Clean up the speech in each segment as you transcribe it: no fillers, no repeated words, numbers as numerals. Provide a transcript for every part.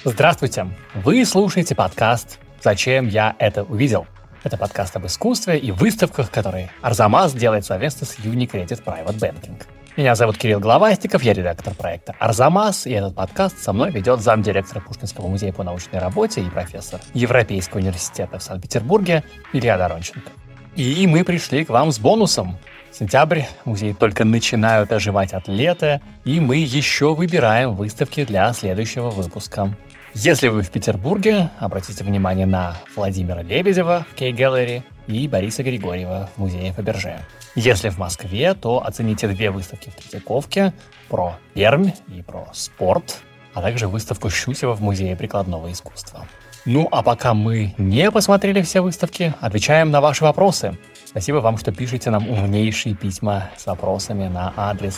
Здравствуйте! Вы слушаете подкаст «Зачем я это увидел?». Это подкаст об искусстве и выставках, которые Арзамас делает совместно с Unicredit Private Banking. Меня зовут Кирилл Головастиков, я редактор проекта «Арзамас», и этот подкаст со мной ведет замдиректора Пушкинского музея по научной работе и профессор Европейского университета в Санкт-Петербурге Илья Доронченко. И мы пришли к вам с бонусом. Сентябрь, музеи только начинают оживать от лета, и мы еще выбираем выставки для следующего выпуска. Если вы в Петербурге, обратите внимание на Владимира Лебедева в Кей-Галлери и Бориса Григорьева в музее Фаберже. Если в Москве, то оцените две выставки в Третьяковке про Пермь и про спорт, а также выставку Щусева в музее прикладного искусства. Ну а пока мы не посмотрели все выставки, отвечаем на ваши вопросы. Спасибо вам, что пишете нам умнейшие письма с вопросами на адрес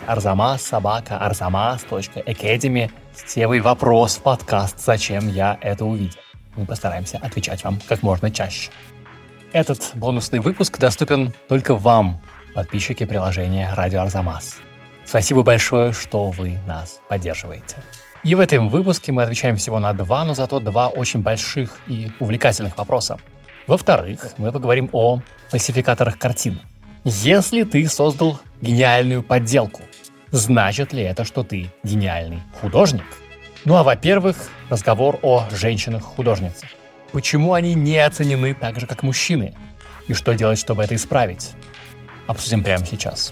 arzamas@arzamas.academy с темой «Вопрос в подкаст. Зачем я это увидел?». Мы постараемся отвечать вам как можно чаще. Этот бонусный выпуск доступен только вам, подписчики приложения «Радио Арзамас». Спасибо большое, что вы нас поддерживаете. И в этом выпуске мы отвечаем всего на два, но зато два очень больших и увлекательных вопроса. Во-вторых, мы поговорим о фальсификаторах картин. Если ты создал гениальную подделку, значит ли это, что ты гениальный художник? Ну а во-первых, разговор о женщинах-художницах. Почему они не оценены так же, как мужчины? И что делать, чтобы это исправить? Обсудим прямо сейчас.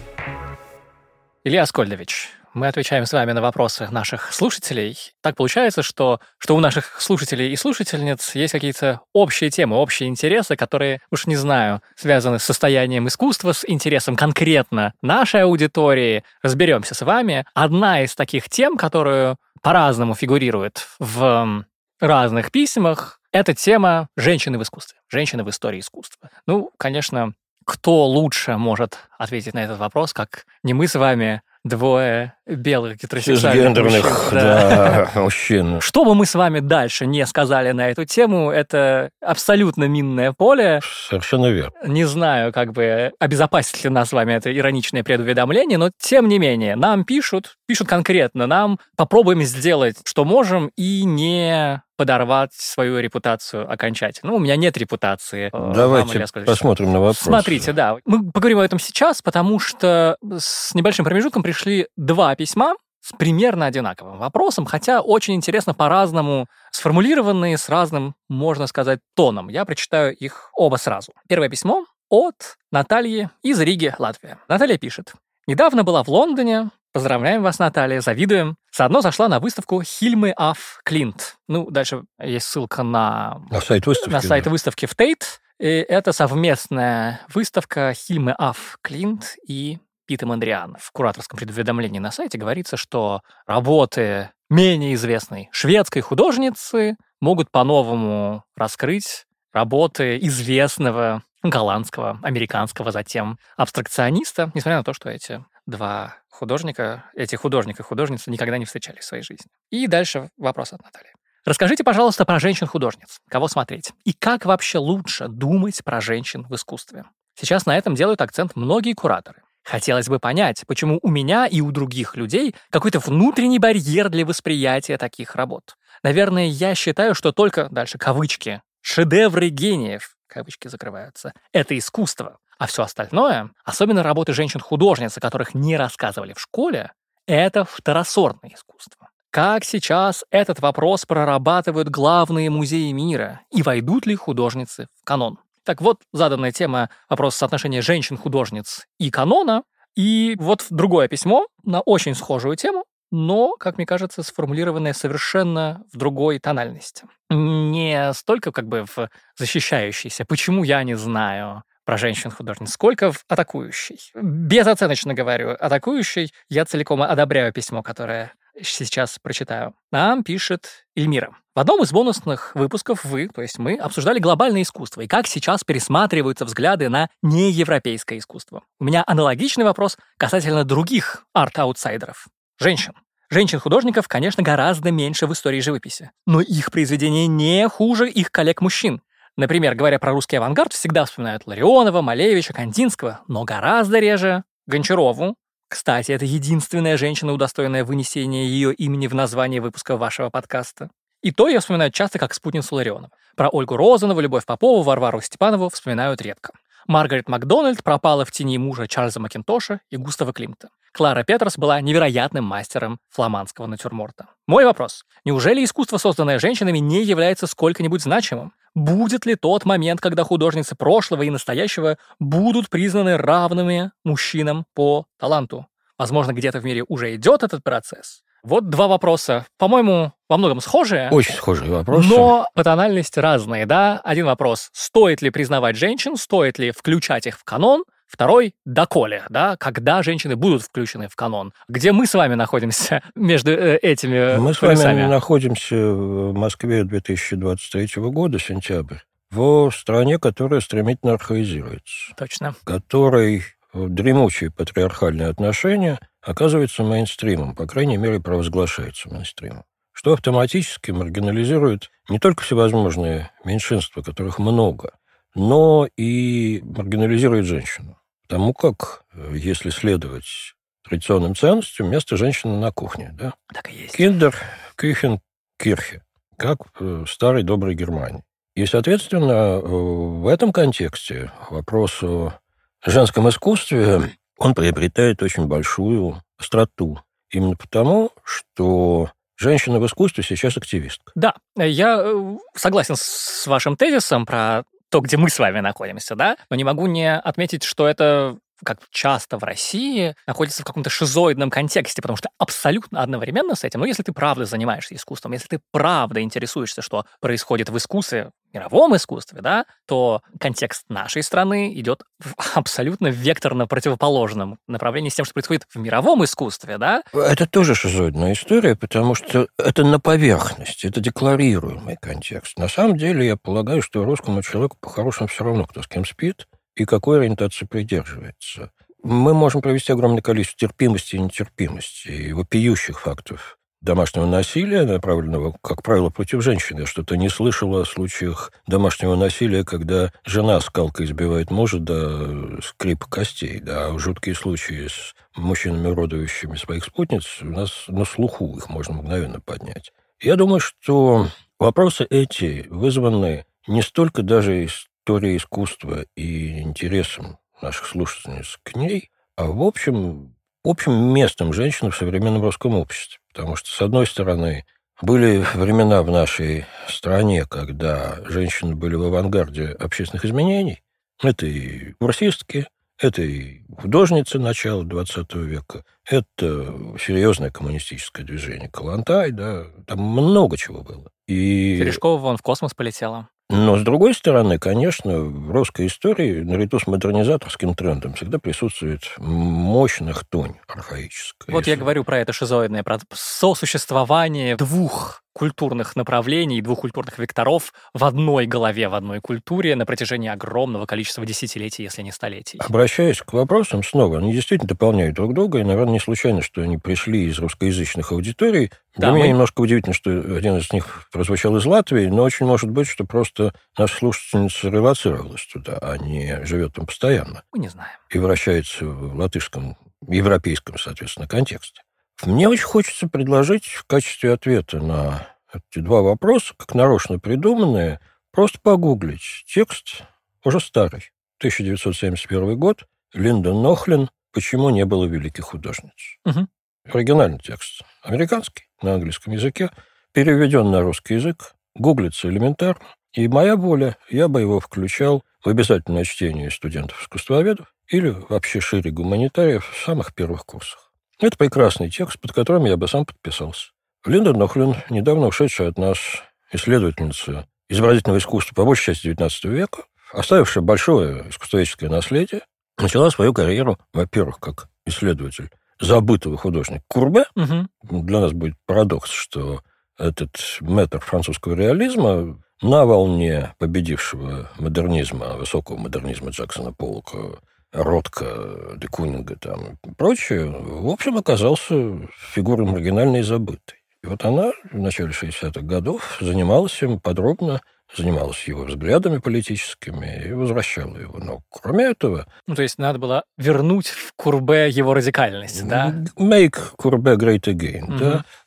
Илья Аскольдович, мы отвечаем с вами на вопросы наших слушателей. Так получается, что у наших слушателей и слушательниц есть какие-то общие темы, общие интересы, которые, уж не знаю, связаны с состоянием искусства, с интересом конкретно нашей аудитории. Разберемся с вами. Одна из таких тем, которую по-разному фигурирует в разных письмах, это тема женщины в искусстве, женщины в истории искусства. Ну, конечно, кто лучше может ответить на этот вопрос, как не мы с вами, двое белых гетеросексуальных мужчин. Что бы мы с вами дальше не сказали на эту тему, это абсолютно минное поле. Совершенно верно. Не знаю, обезопасит ли нас с вами это ироничное предуведомление, но тем не менее, нам пишут конкретно, нам попробуем сделать, что можем, и не подорвать свою репутацию окончательно. У меня нет репутации. Давайте посмотрим на вопрос. Смотрите, да. Мы поговорим об этом сейчас, потому что с небольшим промежутком пришли два письма с примерно одинаковым вопросом, хотя очень интересно по-разному сформулированные, с разным, можно сказать, тоном. Я прочитаю их оба сразу. Первое письмо от Натальи из Риги, Латвия. Наталья пишет. «Недавно была в Лондоне. Поздравляем вас, Наталья, завидуем. Заодно зашла на выставку Хильмы аф Клинт». Ну, дальше есть ссылка на сайт выставки в Тейт. И это совместная выставка Хильмы аф Клинт и Пита Мондриан. В кураторском предуведомлении на сайте говорится, что работы менее известной шведской художницы могут по-новому раскрыть работы известного голландского, американского затем абстракциониста, несмотря на то, что эти художник и художница никогда не встречались в своей жизни. И дальше вопрос от Натальи. Расскажите, пожалуйста, про женщин-художниц. Кого смотреть? И как вообще лучше думать про женщин в искусстве? Сейчас на этом делают акцент многие кураторы. Хотелось бы понять, почему у меня и у других людей какой-то внутренний барьер для восприятия таких работ. Наверное, я считаю, что только, дальше кавычки, шедевры гениев, кавычки закрываются, это искусство. А все остальное, особенно работы женщин-художниц, о которых не рассказывали в школе, это второсортное искусство. Как сейчас этот вопрос прорабатывают главные музеи мира, и войдут ли художницы в канон? Так вот, заданная тема, вопрос соотношения женщин-художниц и канона, и вот другое письмо на очень схожую тему, но, как мне кажется, сформулированное совершенно в другой тональности. Не столько в защищающейся, почему я не знаю про женщин-художниц, сколько в атакующей. Безоценочно говорю, атакующей. Я целиком одобряю письмо, которое сейчас прочитаю. Нам пишет Эльмира. В одном из бонусных выпусков вы, то есть мы, обсуждали глобальное искусство и как сейчас пересматриваются взгляды на неевропейское искусство. У меня аналогичный вопрос касательно других арт-аутсайдеров. Женщин. Женщин-художников, конечно, гораздо меньше в истории живописи, но их произведения не хуже их коллег-мужчин. Например, говоря про русский авангард, всегда вспоминают Ларионова, Малевича, Кандинского, но гораздо реже Гончарову. Кстати, это единственная женщина, удостоенная вынесения ее имени в название выпуска вашего подкаста. И то ее вспоминают часто как спутницу Ларионова. Про Ольгу Розанову, Любовь Попову, Варвару Степанову вспоминают редко. Маргарет Макдональд пропала в тени мужа Чарльза Макинтоша и Густава Климта. Клара Петерс была невероятным мастером фламандского натюрморта. Мой вопрос. Неужели искусство, созданное женщинами, не является сколько-нибудь значимым? Будет ли тот момент, когда художницы прошлого и настоящего будут признаны равными мужчинам по таланту? Возможно, где-то в мире уже идет этот процесс. Вот два вопроса, по-моему, во многом схожие. Очень схожие вопросы. Но по тональности разные, да? Один вопрос, стоит ли признавать женщин, стоит ли включать их в канон? Второй, доколе, да? Когда женщины будут включены в канон? Где мы с вами находимся между этими Мы полюсами? с вами находимся в Москве 2023 года, сентябрь, в стране, которая стремительно архаизируется. Точно. Которой дремучие патриархальные отношения оказываются мейнстримом, по крайней мере, провозглашаются мейнстримом, что автоматически маргинализирует не только всевозможные меньшинства, которых много, но и маргинализирует женщину. Потому как, если следовать традиционным ценностям, место женщины на кухне. Да? Так и есть. Киндер, Кюхен, Кирхе, как в старой доброй Германии. И, соответственно, в этом контексте вопрос о женском искусстве, он приобретает очень большую остроту. Именно потому, что женщина в искусстве сейчас активистка. Да, я согласен с вашим тезисом про то, где мы с вами находимся, да, но не могу не отметить, что это, как часто в России, находится в каком-то шизоидном контексте, потому что абсолютно одновременно с этим, если ты правда занимаешься искусством, если ты правда интересуешься, что происходит в искусстве, в мировом искусстве, да, то контекст нашей страны идет абсолютно векторно противоположном направлении с тем, что происходит в мировом искусстве, да. Это тоже шизоидная история, потому что это на поверхности, это декларируемый контекст. На самом деле, я полагаю, что русскому человеку по-хорошему все равно, кто с кем спит, и какой ориентации придерживается. Мы можем провести огромное количество терпимости и нетерпимости, и вопиющих фактов домашнего насилия, направленного, как правило, против женщины. Я что-то не слышал о случаях домашнего насилия, когда жена скалкой избивает мужа до скрипа костей. Да, жуткие случаи с мужчинами, уродующими своих спутниц, у нас на слуху, их можно мгновенно поднять. Я думаю, что вопросы эти вызваны не столько даже историей искусства и интересом наших слушательниц к ней, а в общем местом женщины в современном русском обществе. Потому что, с одной стороны, были времена в нашей стране, когда женщины были в авангарде общественных изменений. Это и курсистки, это и художницы начала XX века, это серьезное коммунистическое движение Калантай, да, там много чего было. И Терешкова вон в космос полетела. Но, с другой стороны, конечно, в русской истории наряду с модернизаторским трендом всегда присутствует мощных тонь архаическая. Вот я говорю про это шизоидное, про сосуществование двух культурных направлений, двух культурных векторов в одной голове, в одной культуре на протяжении огромного количества десятилетий, если не столетий. Обращаясь к вопросам снова, они действительно дополняют друг друга, и, наверное, не случайно, что они пришли из русскоязычных аудиторий. Для меня немножко удивительно, что один из них прозвучал из Латвии, но очень может быть, что просто наша слушательница релоцировалась туда, а не живет там постоянно. Мы не знаем. И вращается в латышском, европейском, соответственно, контексте. Мне очень хочется предложить в качестве ответа на эти два вопроса, как нарочно придуманные, просто погуглить текст, уже старый, 1971 год, Линда Нохлин «Почему не было великих художниц». Угу. Оригинальный текст американский, на английском языке, переведен на русский язык, гуглится элементарно, и моя воля, я бы его включал в обязательное чтение студентов-искусствоведов или вообще шире гуманитариев в самых первых курсах. Это прекрасный текст, под которым я бы сам подписался. Линда Нохлин, недавно ушедшая от нас исследовательница изобразительного искусства по большей части XIX века, оставившая большое искусствоведческое наследие, начала свою карьеру, во-первых, как исследователь забытого художника Курбе. Угу. Для нас будет парадокс, что этот мэтр французского реализма на волне победившего модернизма, высокого модернизма Джексона Поллока, Ротко, де Кунинга там и прочее, в общем, оказался фигурой маргинальной и забытой. И вот она в начале 60-х годов занималась им подробно, занималась его взглядами политическими и возвращала его. Но кроме этого... то есть надо было вернуть в Курбе его радикальность, да? Make Курбе great again, да?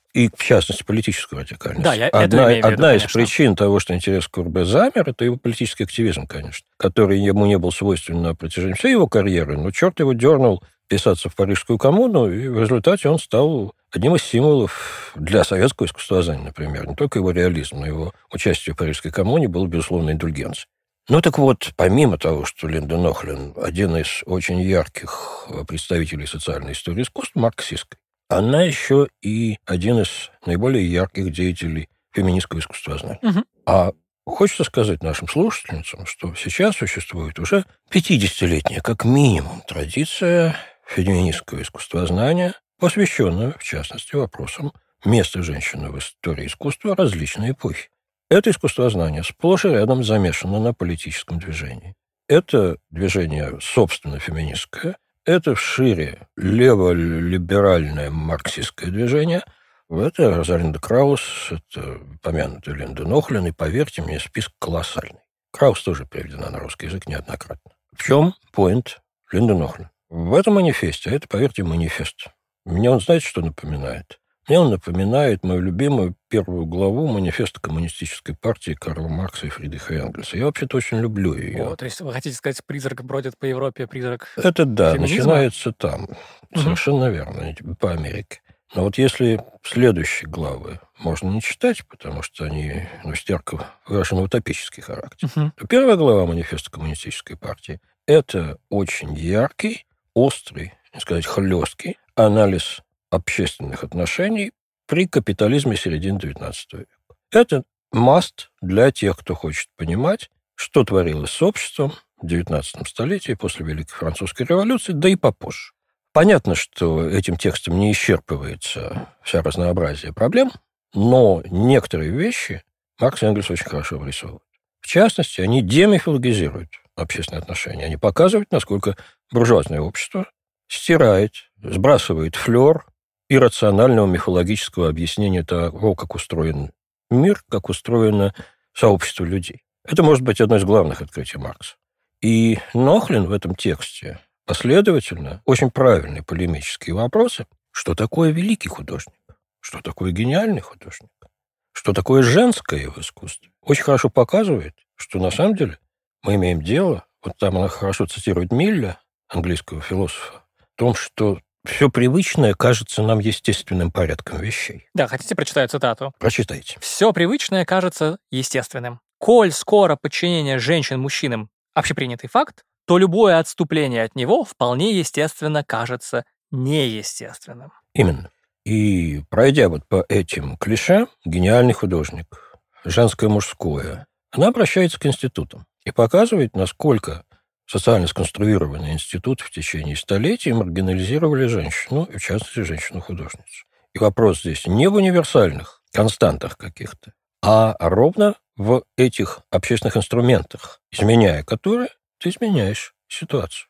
И, в частности, политическую радикальность. Да, я это имею в виду, одна из конечно. причин того, что интерес к Курбе замер, это его политический активизм, конечно, который ему не был свойственен на протяжении всей его карьеры, но черт его дернул писаться в Парижскую коммуну, и в результате он стал одним из символов для советского искусствознания, например. Не только его реализм, но его участие в Парижской коммуне было, безусловно, индульгенцией. Ну так вот, помимо того, что Линда Нохлин один из очень ярких представителей социальной истории искусства, марксистской, она еще и один из наиболее ярких деятелей феминистского искусствознания. Угу. А хочется сказать нашим слушательницам, что сейчас существует уже 50-летняя, как минимум, традиция феминистского искусствознания, посвященная, в частности, вопросам места женщины в истории искусства различной эпохи. Это искусствознание сплошь и рядом замешано на политическом движении. Это движение, собственно, феминистское, это шире лево-либеральное марксистское движение. Это Розалинда Краус, это помянутая Линда Нохлин, и, поверьте мне, список колоссальный. Краус тоже переведена на русский язык неоднократно. В чем поинт Линды Нохлин? В этом манифесте, а это, поверьте, манифест. Мне он, знаете, что напоминает? Мне он напоминает мою любимую первую главу манифеста коммунистической партии Карла Маркса и Фридриха Энгельса. Я вообще-то очень люблю ее. То есть вы хотите сказать, призрак бродит по Европе, призрак Это да, феминизма? начинается там. Совершенно верно, по Америке. Но вот если следующие главы можно не читать, потому что они носят ярко выраженный утопический характер, то первая глава манифеста коммунистической партии – это очень яркий, острый, не сказать хлесткий анализ общественных отношений при капитализме середины XIX века. Это must для тех, кто хочет понимать, что творилось с обществом в XIX столетии после Великой Французской революции, да и попозже. Понятно, что этим текстом не исчерпывается вся разнообразие проблем, но некоторые вещи Маркс и Энгельс очень хорошо обрисовывают. В частности, они демифилогизируют общественные отношения. Они показывают, насколько буржуазное общество стирает, сбрасывает флер иррационального мифологического объяснения того, как устроен мир, как устроено сообщество людей. Это может быть одно из главных открытий Маркса. И Нохлин в этом тексте последовательно очень правильные полемические вопросы. Что такое великий художник? Что такое гениальный художник? Что такое женское в искусстве? Очень хорошо показывает, что на самом деле мы имеем дело, вот там она хорошо цитирует Милля, английского философа, в том, что все привычное кажется нам естественным порядком вещей. Да, хотите, прочитаю цитату? Прочитайте. «Все привычное кажется естественным. Коль скоро подчинение женщин мужчинам общепринятый факт, то любое отступление от него вполне естественно кажется неестественным». Именно. И пройдя вот по этим клише, гениальный художник, женское, мужское, она обращается к институтам и показывает, насколько социально сконструированные институты в течение столетий маргинализировали женщину, и в частности, женщину-художницу. И вопрос здесь не в универсальных константах каких-то, а ровно в этих общественных инструментах, изменяя которые, ты изменяешь ситуацию.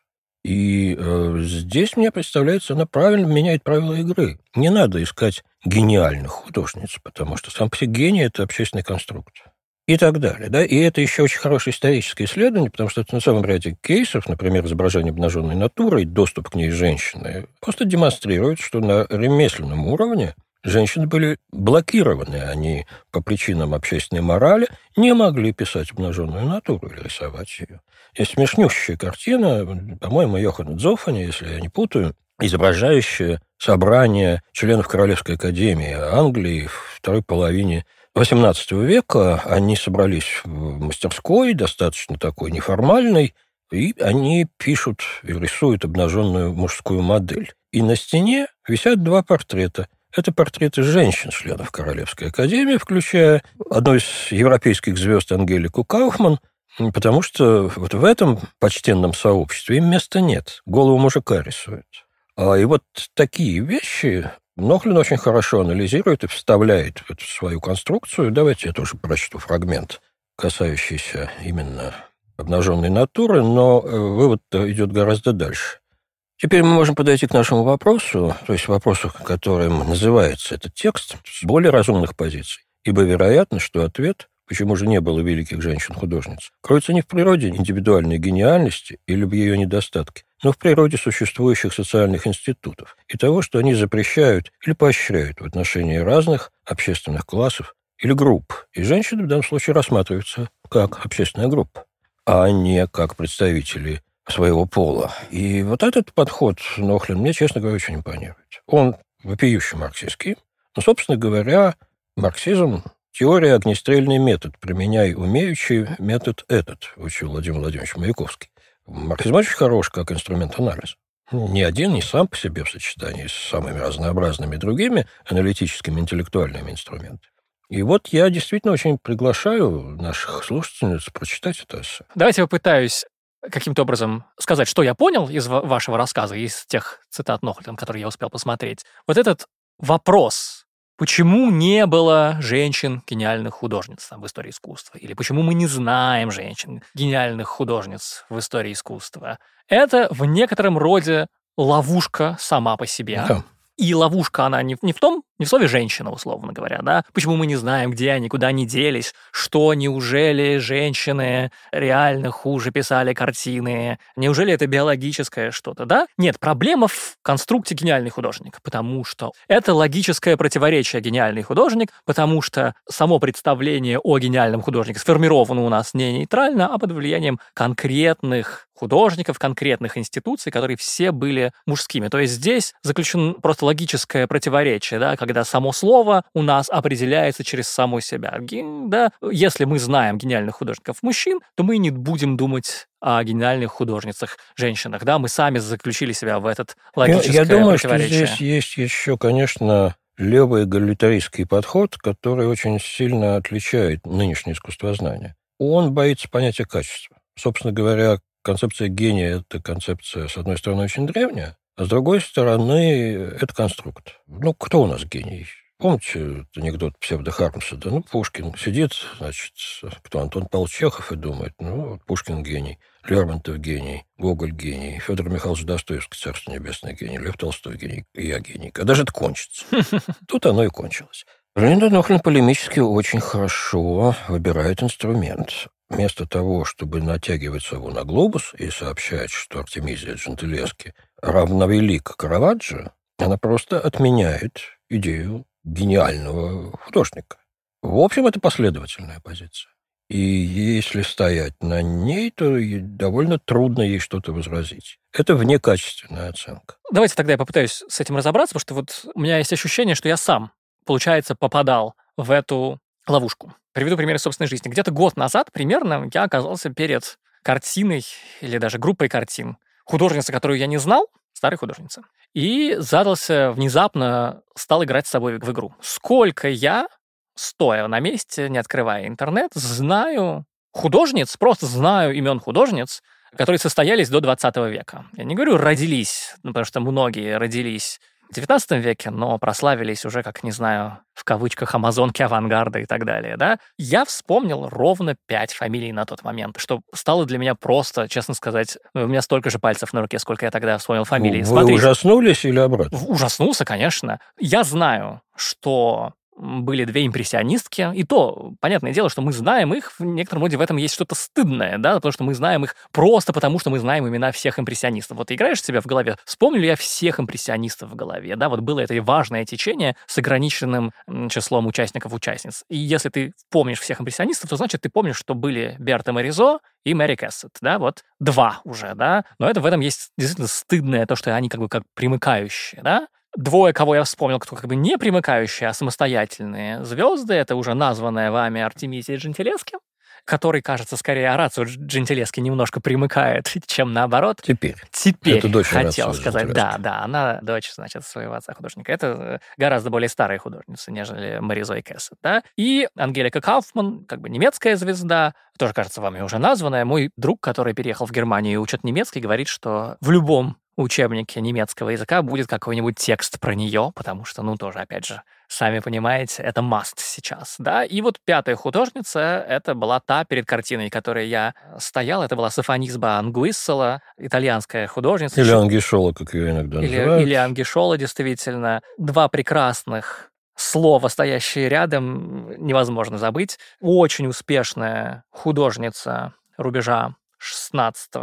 И здесь, мне представляется, она правильно меняет правила игры. Не надо искать гениальных художниц, потому что сам по себе гений – это общественный конструкт. И так далее. Да? И это еще очень хорошее историческое исследование, потому что это на самом ряде кейсов, например, изображение обнаженной натуры и доступ к ней женщины, просто демонстрирует, что на ремесленном уровне женщины были блокированы. Они по причинам общественной морали не могли писать обнаженную натуру или рисовать ее. Есть смешнющая картина, по-моему, Йоханна Дзоффани, если я не путаю, изображающая собрание членов Королевской академии Англии в второй половине XVIII века. Они собрались в мастерской, достаточно такой неформальной, и они пишут и рисуют обнаженную мужскую модель. И на стене висят два портрета. Это портреты женщин, членов Королевской академии, включая одну из европейских звезд Ангелику Кауфман, потому что вот в этом почтенном сообществе им места нет. Голову мужика рисуют. И вот такие вещи Нохлин очень хорошо анализирует и вставляет в эту свою конструкцию. Давайте я тоже прочту фрагмент, касающийся именно обнаженной натуры, но вывод идет гораздо дальше. Теперь мы можем подойти к нашему вопросу, то есть вопросу, которым называется этот текст, с более разумных позиций. Ибо вероятно, что ответ, почему же не было великих женщин-художниц, кроется не в природе индивидуальной гениальности или в ее недостатке. но в природе существующих социальных институтов и того, что они запрещают или поощряют в отношении разных общественных классов или групп. И женщины в данном случае рассматриваются как общественная группа, а не как представители своего пола. И вот этот подход Нохлин мне, честно говоря, очень импонирует. Он вопиюще марксистский, но, собственно говоря, марксизм – теория огнестрельный метод, применяй умеющий метод этот, учил Владимир Владимирович Маяковский. Марксизм очень хорош как инструмент анализа. Ни один, ни сам по себе в сочетании с самыми разнообразными другими аналитическими, интеллектуальными инструментами. И вот я действительно очень приглашаю наших слушательниц прочитать это эссе. Давайте я попытаюсь каким-то образом сказать, что я понял из вашего рассказа, из тех цитат Нохлина, которые я успел посмотреть. Вот этот вопрос, почему не было женщин-гениальных художниц в истории искусства, или почему мы не знаем женщин-гениальных художниц в истории искусства, это в некотором роде ловушка сама по себе. Да. И ловушка, она не в слове «женщина», условно говоря, да? Почему мы не знаем, где они, куда они делись, что, неужели женщины реально хуже писали картины, неужели это биологическое что-то, да? Нет, проблема в конструкте «гениальный художник», потому что это логическое противоречие «гениальный художник», потому что само представление о гениальном художнике сформировано у нас не нейтрально, а под влиянием конкретных художников, конкретных институций, которые все были мужскими. То есть здесь заключено просто логическое противоречие, да, когда само слово у нас определяется через само себя. Да? Если мы знаем гениальных художников мужчин, то мы не будем думать о гениальных художницах женщинах. Да? Мы сами заключили себя в этот логическое противоречие. Я думаю, что здесь есть еще, конечно, левый эгалитаристский подход, который очень сильно отличает нынешнее искусствознание. Он боится понятия качества. Собственно говоря, концепция гения – это концепция, с одной стороны, очень древняя, а с другой стороны, это конструкт. Кто у нас гений? Помните анекдот псевдо-Хармса? Да, Пушкин сидит, значит, Антон Павлович Чехов и думает, Пушкин гений, Лермонтов гений, Гоголь гений, Федор Михайлович Достоевский, Царство Небесное гений, Лев Толстой гений, и я гений. Когда же это кончится? Тут оно и кончилось. Леонид Нохлин полемически очень хорошо выбирает инструмент. Вместо того, чтобы натягивать сову на глобус и сообщать, что Артемизия Джентилески равновелика Караваджо, она просто отменяет идею гениального художника. В общем, это последовательная позиция. И если стоять на ней, то довольно трудно ей что-то возразить. Это внекачественная оценка. Давайте тогда я попытаюсь с этим разобраться, потому что вот у меня есть ощущение, что я сам, получается, попадал в эту ловушку. Приведу пример из собственной жизни. Где-то год назад примерно я оказался перед картиной или даже группой картин художницы, которую я не знал, старой художницы, и внезапно стал играть с собой в игру. Сколько я, стоя на месте, не открывая интернет, знаю художниц, просто знаю имен художниц, которые состоялись до 20 века. Я не говорю «родились», потому что многие родились в 19 веке, но прославились уже, как, не знаю, в кавычках, амазонки авангарда и так далее, да? Я вспомнил ровно 5 фамилий на тот момент, что стало для меня просто, честно сказать, у меня столько же пальцев на руке, сколько я тогда вспомнил фамилии. Вы Смотрите, ужаснулись или обратно? ужаснулся, конечно. Я знаю, что были 2 импрессионистки, и то, понятное дело, что мы знаем их, в некотором роде в этом есть что-то стыдное, да, потому что мы знаем их просто потому, что мы знаем имена всех импрессионистов. Вот ты играешь себя в голове, вспомню ли я всех импрессионистов в голове, да, вот было это важное течение с ограниченным числом участников-участниц. И если ты помнишь всех импрессионистов, то значит, ты помнишь, что были Берта Моризо и Мэри Кэссет, да, вот 2 уже, да, но в этом есть действительно стыдное то, что они как примыкающие, да. 2, кого я вспомнил, кто не примыкающие, а самостоятельные звезды, это уже названная вами Артемизия Джентилески, который, кажется, скорее Орацио Джентилески немножко примыкает, чем наоборот. Теперь. Это дочь хотел Орацио сказать. Джентилески. Да, она дочь, значит, своего отца-художника. Это гораздо более старая художница, нежели Моризо и Кэссет, да. И Ангелика Кауфман, немецкая звезда, тоже, кажется, вами уже названная. Мой друг, который переехал в Германию и учит немецкий, говорит, что в любом учебнике немецкого языка будет какой-нибудь текст про нее, потому что, тоже, опять же, сами понимаете, это must сейчас, да. И вот 5-я художница, это была та перед картиной, которой я стоял, это была Софонисба Ангуиссола, итальянская художница. Или Ангишола, как ее иногда называют. Или Ангишола, действительно. 2 прекрасных слова, стоящие рядом, невозможно забыть. Очень успешная художница рубежа 16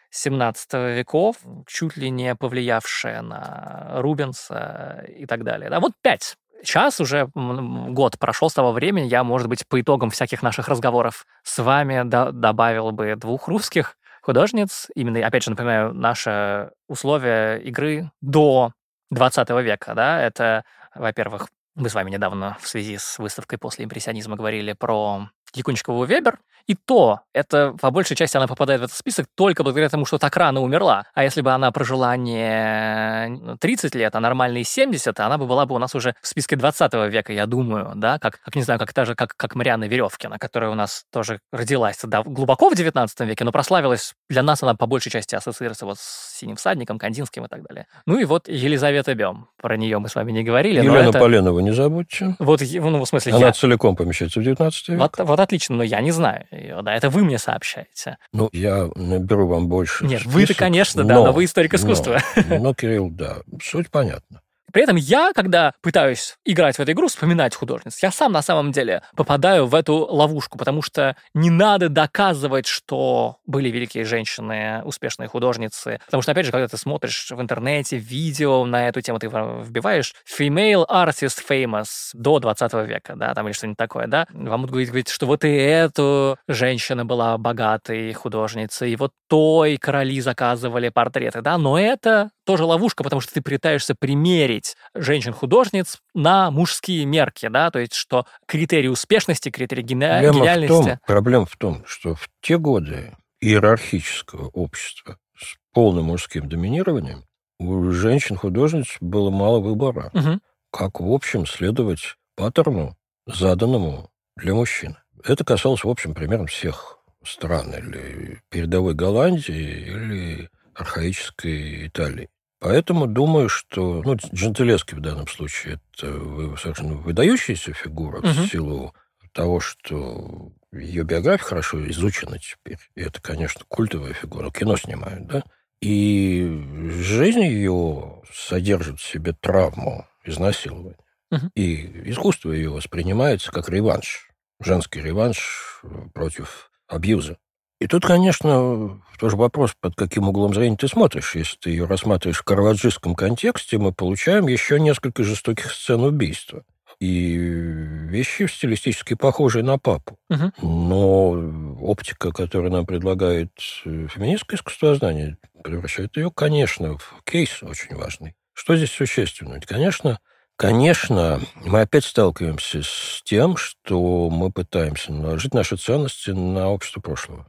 XVII веков, чуть ли не повлиявшая на Рубенса и так далее. Да, вот 5. Сейчас уже год прошел с того времени, я, может быть, по итогам всяких наших разговоров с вами добавил бы 2 русских художниц. Именно, опять же, напоминаю, наше условие игры до 20 века, да, это, во-первых, мы с вами недавно в связи с выставкой после импрессионизма говорили про Якунчикову Вебер, и то, это по большей части она попадает в этот список только благодаря тому, что так рано умерла. А если бы она прожила не 30 лет, а нормальные 70, она бы была бы у нас уже в списке 20 века, я думаю, да, как не знаю, как Марианна Веревкина, которая у нас тоже родилась глубоко в 19 веке, но прославилась, для нас она по большей части ассоциируется вот с «Синим всадником», Кандинским и так далее. Ну и вот Елизавета Бем, про нее мы с вами не говорили. Елена Поленова не забудьте. Вот, ну, в смысле, она целиком помещается в 19 век. Вот отлично, но я не знаю ее, да, это вы мне сообщаете. Ну, я наберу вам больше. Нет, вы-то, конечно, да, но вы историк искусства. Но, Кирилл, да, суть понятна. При этом я, когда пытаюсь играть в эту игру, вспоминать художниц, я сам на самом деле попадаю в эту ловушку, потому что не надо доказывать, что были великие женщины, успешные художницы. Потому что, опять же, когда ты смотришь в интернете видео на эту тему, ты вбиваешь «female artist famous» до 20 века, да, там или что-нибудь такое, да, вам будут говорить, что вот и эту женщина была богатой художницей, и вот той короли заказывали портреты, да, но это тоже ловушка, потому что ты пытаешься примерить женщин-художниц на мужские мерки, да, то есть что критерий успешности, критерий гениальности... Проблема в том, что в те годы иерархического общества с полным мужским доминированием у женщин-художниц было мало выбора, как, в общем, следовать паттерну, заданному для мужчин. Это касалось, в общем, примерно всех стран, или передовой Голландии, или архаической Италии. Поэтому думаю, что... Ну, Джентилески в данном случае это совершенно выдающаяся фигура в силу того, что ее биография хорошо изучена теперь. И это, конечно, культовая фигура. Кино снимают, да? И жизнь ее содержит в себе травму изнасилования. И искусство ее воспринимается как реванш. Женский реванш против абьюза. И тут, конечно, тоже вопрос, под каким углом зрения ты смотришь. Если ты ее рассматриваешь в караваджистском контексте, мы получаем еще несколько жестоких сцен убийства. И вещи стилистически похожие на папу. Но оптика, которую нам предлагает феминистское искусствознание, превращает ее, конечно, в кейс очень важный. Что здесь существенно? Ведь, Конечно, мы опять сталкиваемся с тем, что мы пытаемся наложить наши ценности на общество прошлого.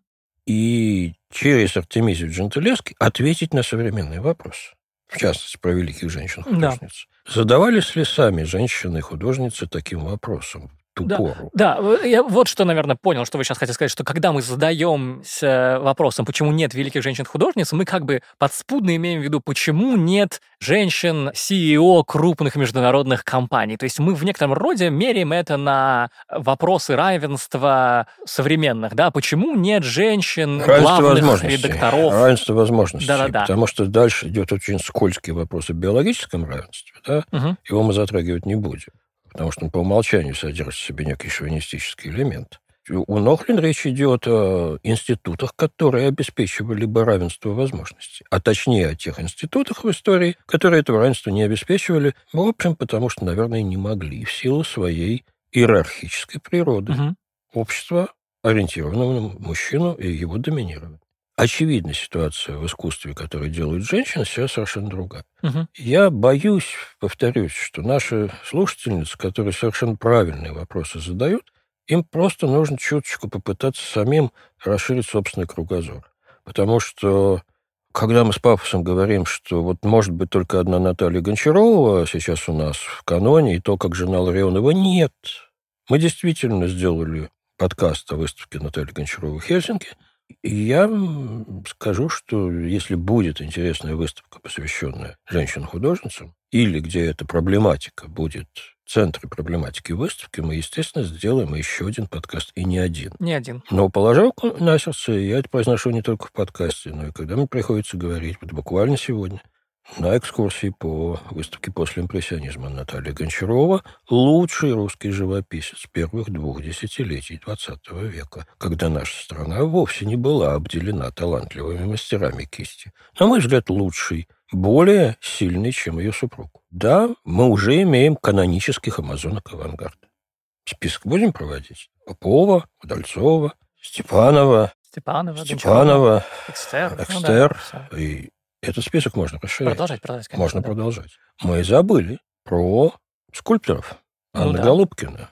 И через Артемизию Джентилески ответить на современные вопросы. В частности, про великих женщин-художниц. Да. Задавались ли сами женщины-художницы таким вопросом в ту пору? Да, я вот что, наверное, понял, что вы сейчас хотите сказать, что когда мы задаемся вопросом, почему нет великих женщин-художниц, мы как бы подспудно имеем в виду, почему нет женщин-CEO крупных международных компаний. То есть мы в некотором роде меряем это на вопросы равенства современных, да? Почему нет женщин, главных редакторов? Равенство возможностей. Да-да-да. Потому что дальше идет очень скользкий вопрос о биологическом равенстве, да? Его мы затрагивать не будем, потому что он по умолчанию содержит в себе некий шовинистический элемент. У Нохлин речь идет о институтах, которые обеспечивали бы равенство возможностей. А точнее, о тех институтах в истории, которые этого равенства не обеспечивали, в общем, потому что, наверное, не могли в силу своей иерархической природы. Общество, ориентированного на мужчину и его доминирование. Очевидно, ситуация в искусстве, которую делают женщины, сейчас совершенно другая. Я боюсь, повторюсь, что наши слушательницы, которые совершенно правильные вопросы задают, им просто нужно чуточку попытаться самим расширить собственный кругозор. Потому что, когда мы с пафосом говорим, что вот может быть только одна Наталья Гончарова сейчас у нас в каноне, и то, как жена Ларионова, нет. Мы действительно сделали подкаст о выставке Натальи Гончаровой в Хельсинки. И я скажу, что если будет интересная выставка, посвященная женщинам-художницам, или где эта проблематика будет в центре проблематики выставки, мы, естественно, сделаем еще один подкаст, и не один. Не один. Но положа руку на сердце, я это произношу не только в подкасте, но и когда мне приходится говорить, вот буквально сегодня, на экскурсии по выставке после импрессионизма Натальи Гончарова лучший русский живописец первых 2 десятилетий XX века, когда наша страна вовсе не была обделена талантливыми мастерами кисти. На мой взгляд, лучший, более сильный, чем ее супруг. Да, мы уже имеем канонических амазонок авангарда. Список будем проводить? Попова, Удальцова, Степанова, Экстер. И этот список можно расширять. Продолжать, конечно. Можно продолжать. Мы забыли про скульпторов. Анна Голубкина,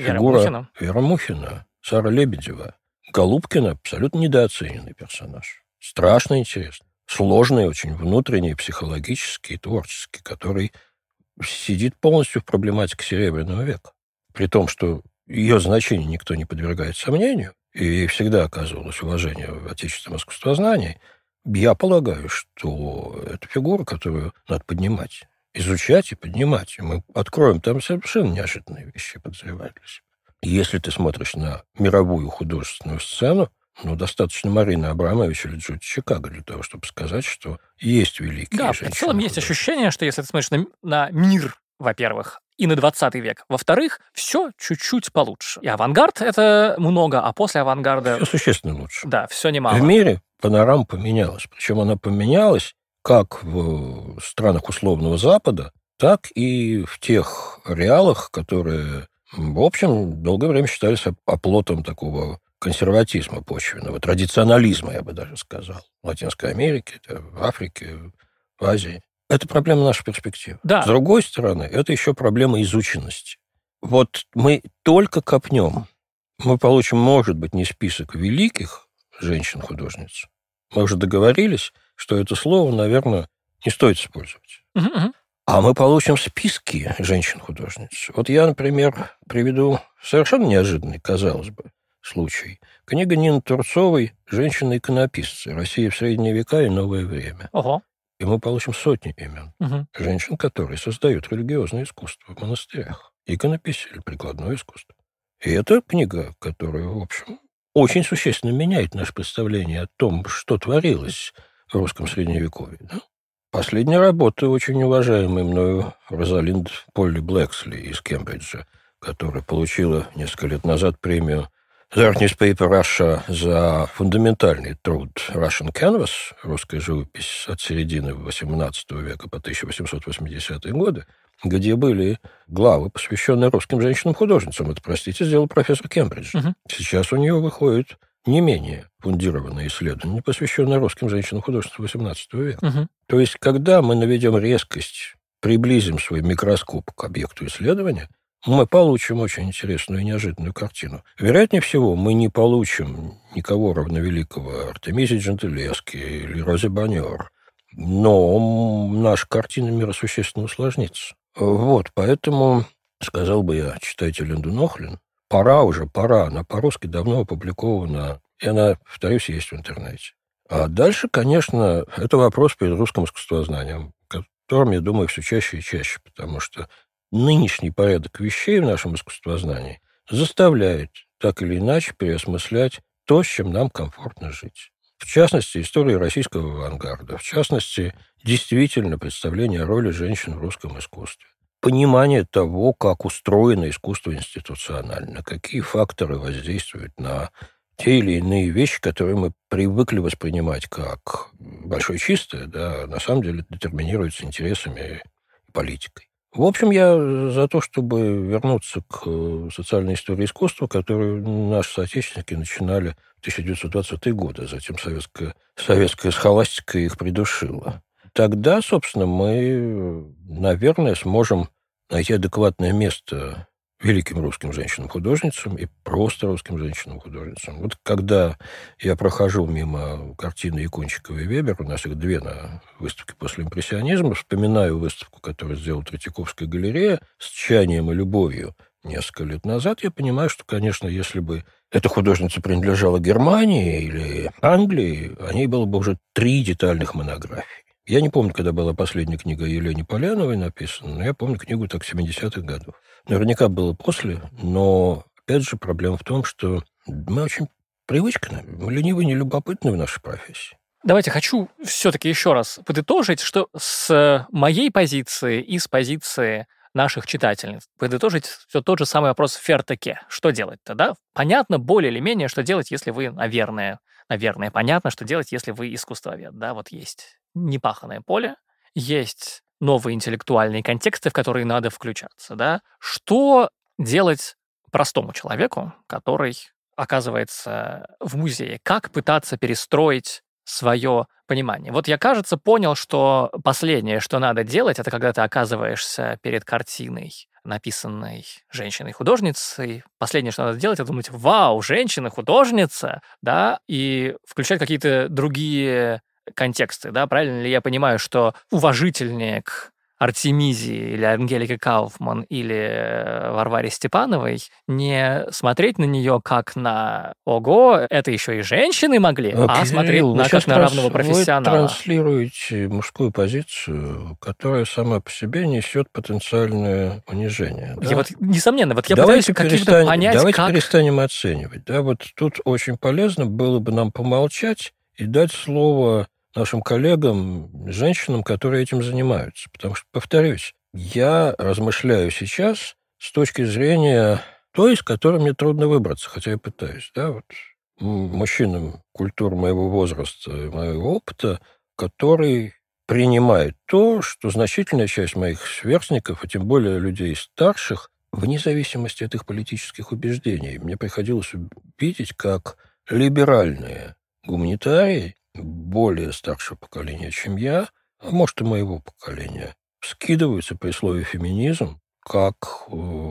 Вера Мухина, Сара Лебедева. Голубкина абсолютно недооцененный персонаж. Страшно интересный. Сложный очень, внутренний, психологический, творческий, который сидит полностью в проблематике Серебряного века. При том, что ее значение никто не подвергает сомнению, и ей всегда оказывалось уважение в отечественном искусствознании, я полагаю, что это фигура, которую надо поднимать, изучать и поднимать. И мы откроем там совершенно неожиданные вещи, подозреваю для себя. Если ты смотришь на мировую художественную сцену, достаточно Марины Абрамович или Джуди Чикаго для того, чтобы сказать, что есть великие женщины. В целом есть ощущение, что если ты смотришь на мир, во-первых, и на 20 век. Во-вторых, все чуть-чуть получше. И авангард — это много, а после авангарда... Все существенно лучше. Да, все немало. В мире панорама поменялась. Причем она поменялась как в странах условного Запада, так и в тех реалах, которые, в общем, долгое время считались оплотом такого консерватизма почвенного, традиционализма, я бы даже сказал. В Латинской Америке, в Африке, в Азии. Это проблема нашей перспективы. Да. С другой стороны, это еще проблема изученности. Вот мы только копнем, мы получим, может быть, не список великих женщин-художниц. Мы уже договорились, что это слово, наверное, не стоит использовать. А мы получим списки женщин-художниц. Вот я, например, приведу совершенно неожиданный, казалось бы, случай. Книга Нины Турцовой «Женщины-иконописцы. Россия в средние века и новое время». Ого. И мы получим сотни имен. Женщин, которые создают религиозное искусство в монастырях. Иконопись или прикладное искусство. И это книга, которая, в общем, очень существенно меняет наше представление о том, что творилось в русском средневековье. Да? Последняя работа очень уважаемой мною Розалинд Полли Блэксли из Кембриджа, которая получила несколько лет назад премию The Art Newspaper Russia за фундаментальный труд Russian Canvas, русская живопись от середины XVIII века по 1880-е годы, где были главы, посвященные русским женщинам-художницам. Это, простите, сделал профессор Кембриджа. Сейчас у нее выходит не менее фундированное исследование, посвященное русским женщинам-художницам XVIII века. То есть, когда мы наведем резкость, приблизим свой микроскоп к объекту исследования, мы получим очень интересную и неожиданную картину. Вероятнее всего, мы не получим никого равновеликого Артемизии Джентилески или Розе Баньор, но наша картина мира существенно усложнится. Вот, поэтому, сказал бы я, читайте Линду Нохлин, пора, она по-русски давно опубликована, и она, повторюсь, есть в интернете. А дальше, конечно, это вопрос перед русским искусствознанием, которым, я думаю, все чаще и чаще, потому что нынешний порядок вещей в нашем искусствознании заставляет так или иначе переосмыслять то, с чем нам комфортно жить. В частности, история российского авангарда, в частности, действительно представление о роли женщин в русском искусстве. Понимание того, как устроено искусство институционально, какие факторы воздействуют на те или иные вещи, которые мы привыкли воспринимать как большое чистое, да, на самом деле детерминируются интересами и политикой. В общем, я за то, чтобы вернуться к социальной истории искусства, которую наши соотечественники начинали в 1920-е годы, а затем советская схоластика их придушила. Тогда, собственно, мы, наверное, сможем найти адекватное место великим русским женщинам-художницам и просто русским женщинам-художницам. Вот когда я прохожу мимо картины Якунчикова и Вебер, у нас их 2 на выставке после импрессионизма, вспоминаю выставку, которую сделала Третьяковская галерея с тщанием и любовью несколько лет назад, я понимаю, что, конечно, если бы эта художница принадлежала Германии или Англии, о ней было бы уже 3 детальных монографии. Я не помню, когда была последняя книга Елены Поляновой написана, но я помню книгу так 70-х годов. Наверняка было после, но, опять же, проблема в том, что мы очень привычны, мы ленивы и нелюбопытны в нашей профессии. Давайте хочу все-таки еще раз подытожить, что с моей позиции и с позиции наших читательниц подытожить все тот же самый вопрос фертеке. Что делать-то, да? Понятно более или менее, что делать, если вы, наверное, понятно, что делать, если вы искусствовед, да? Вот есть непаханное поле, есть новые интеллектуальные контексты, в которые надо включаться, да? Что делать простому человеку, который оказывается в музее? Как пытаться перестроить свое понимание? Вот я, кажется, понял, что последнее, что надо делать, это когда ты оказываешься перед картиной, написанной женщиной-художницей. Последнее, что надо сделать, это думать: вау, женщина-художница, да, и включать какие-то другие контексты, да, правильно ли я понимаю, что уважительнее к Артемизе или Ангелике Кауфман или Варваре Степановой не смотреть на нее как на «Ого, это еще и женщины могли», а смотреть на как на равного профессионала. Вы транслируете мужскую позицию, которая сама по себе несет потенциальное унижение. Да? И вот, несомненно, вот я пытаюсь как-то понять, Давайте перестанем оценивать. Да? Вот тут очень полезно было бы нам помолчать и дать слово нашим коллегам, женщинам, которые этим занимаются. Потому что, повторюсь, я размышляю сейчас с точки зрения той, из которой мне трудно выбраться, хотя я пытаюсь. Да? Вот мужчинам культуры моего возраста, моего опыта, который принимает то, что значительная часть моих сверстников, а тем более людей старших, вне зависимости от их политических убеждений, мне приходилось видеть, как либеральные гуманитарии более старшего поколения, чем я, а может и моего поколения, скидываются при слове «феминизм» как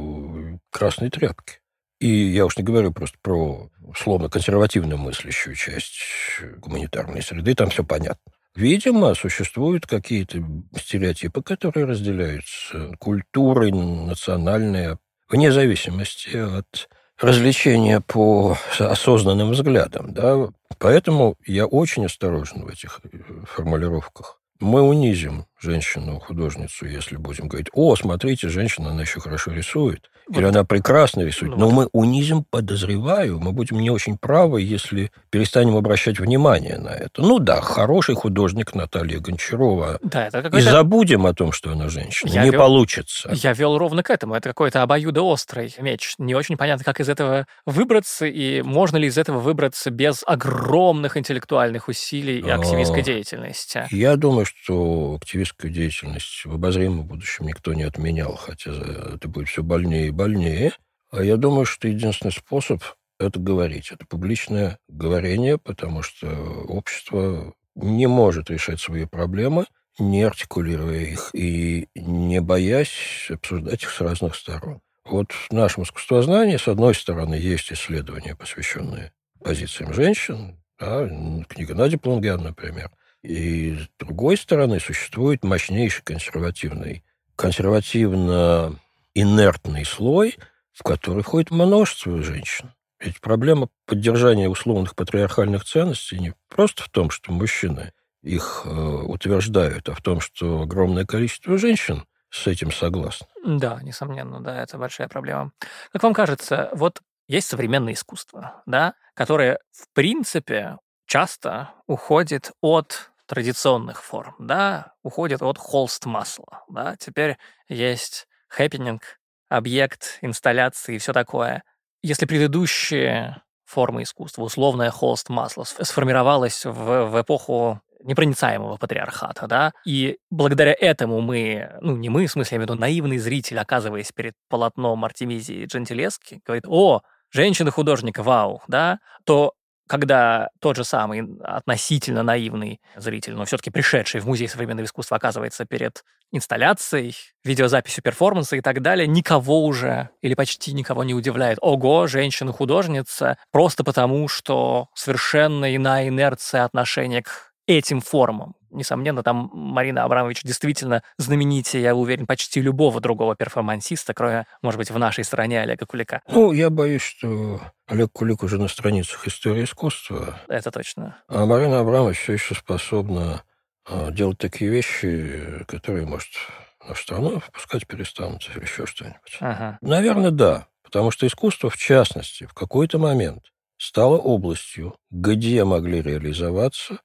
красные тряпки. И я уж не говорю просто про условно-консервативно мыслящую часть гуманитарной среды, там все понятно. Видимо, существуют какие-то стереотипы, которые разделяются культурой, национальной, вне зависимости от развлечения по осознанным взглядам. Да? Поэтому я очень осторожен в этих формулировках. Мы унизим женщину-художницу, если будем говорить: «О, смотрите, женщина, она еще хорошо рисует», или «она прекрасно рисует». Но мы унизим, подозреваю, мы будем не очень правы, если перестанем обращать внимание на это. Ну да, хороший художник Наталья Гончарова. Да, это и забудем о том, что она женщина. Получится. Я вел ровно к этому. Это какой-то обоюдоострый меч. Не очень понятно, как из этого выбраться, и можно ли из этого выбраться без огромных интеллектуальных усилий и активистской деятельности. Я думаю, что активистскую деятельность в обозримом будущем никто не отменял, хотя это будет все больнее и больнее. А я думаю, что единственный способ – это говорить. Это публичное говорение, потому что общество не может решать свои проблемы, не артикулируя их и не боясь обсуждать их с разных сторон. Вот в нашем искусствознании, с одной стороны, есть исследования, посвященные позициям женщин, да, книга Нади Плунгян, например. И с другой стороны, существует мощнейший консервативно-инертный слой, в который входит множество женщин. Ведь проблема поддержания условных патриархальных ценностей не просто в том, что мужчины их утверждают, а в том, что огромное количество женщин с этим согласны. Да, несомненно, да, это большая проблема. Как вам кажется, вот есть современное искусство, да, которое, в принципе, часто уходит от традиционных форм, да, уходит от холст-масла, да, теперь есть хэппининг, объект, инсталляции и все такое. Если предыдущие формы искусства, условное холст-масло, сформировалось в эпоху непроницаемого патриархата, да, и благодаря этому мы, не мы, в смысле, я имею в виду наивный зритель, оказываясь перед полотном Артемизии Джентилески, говорит: «О, женщина-художник, вау», да, то когда тот же самый относительно наивный зритель, но все-таки пришедший в Музей современного искусства, оказывается перед инсталляцией, видеозаписью перформанса и так далее, никого уже или почти никого не удивляет: «Ого, женщина-художница», просто потому, что совершенно иная инерция отношения к этим формам. Несомненно, там Марина Абрамович действительно знаменитее, я уверен, почти любого другого перформансиста, кроме, может быть, в нашей стране Олега Кулика. Я боюсь, что Олег Кулик уже на страницах истории искусства. Это точно. А Марина Абрамович все еще способна делать такие вещи, которые, может, нашу страну впускать перестанут или еще что-нибудь. Ага. Наверное, да. Потому что искусство, в частности, в какой-то момент стало областью, где могли реализоваться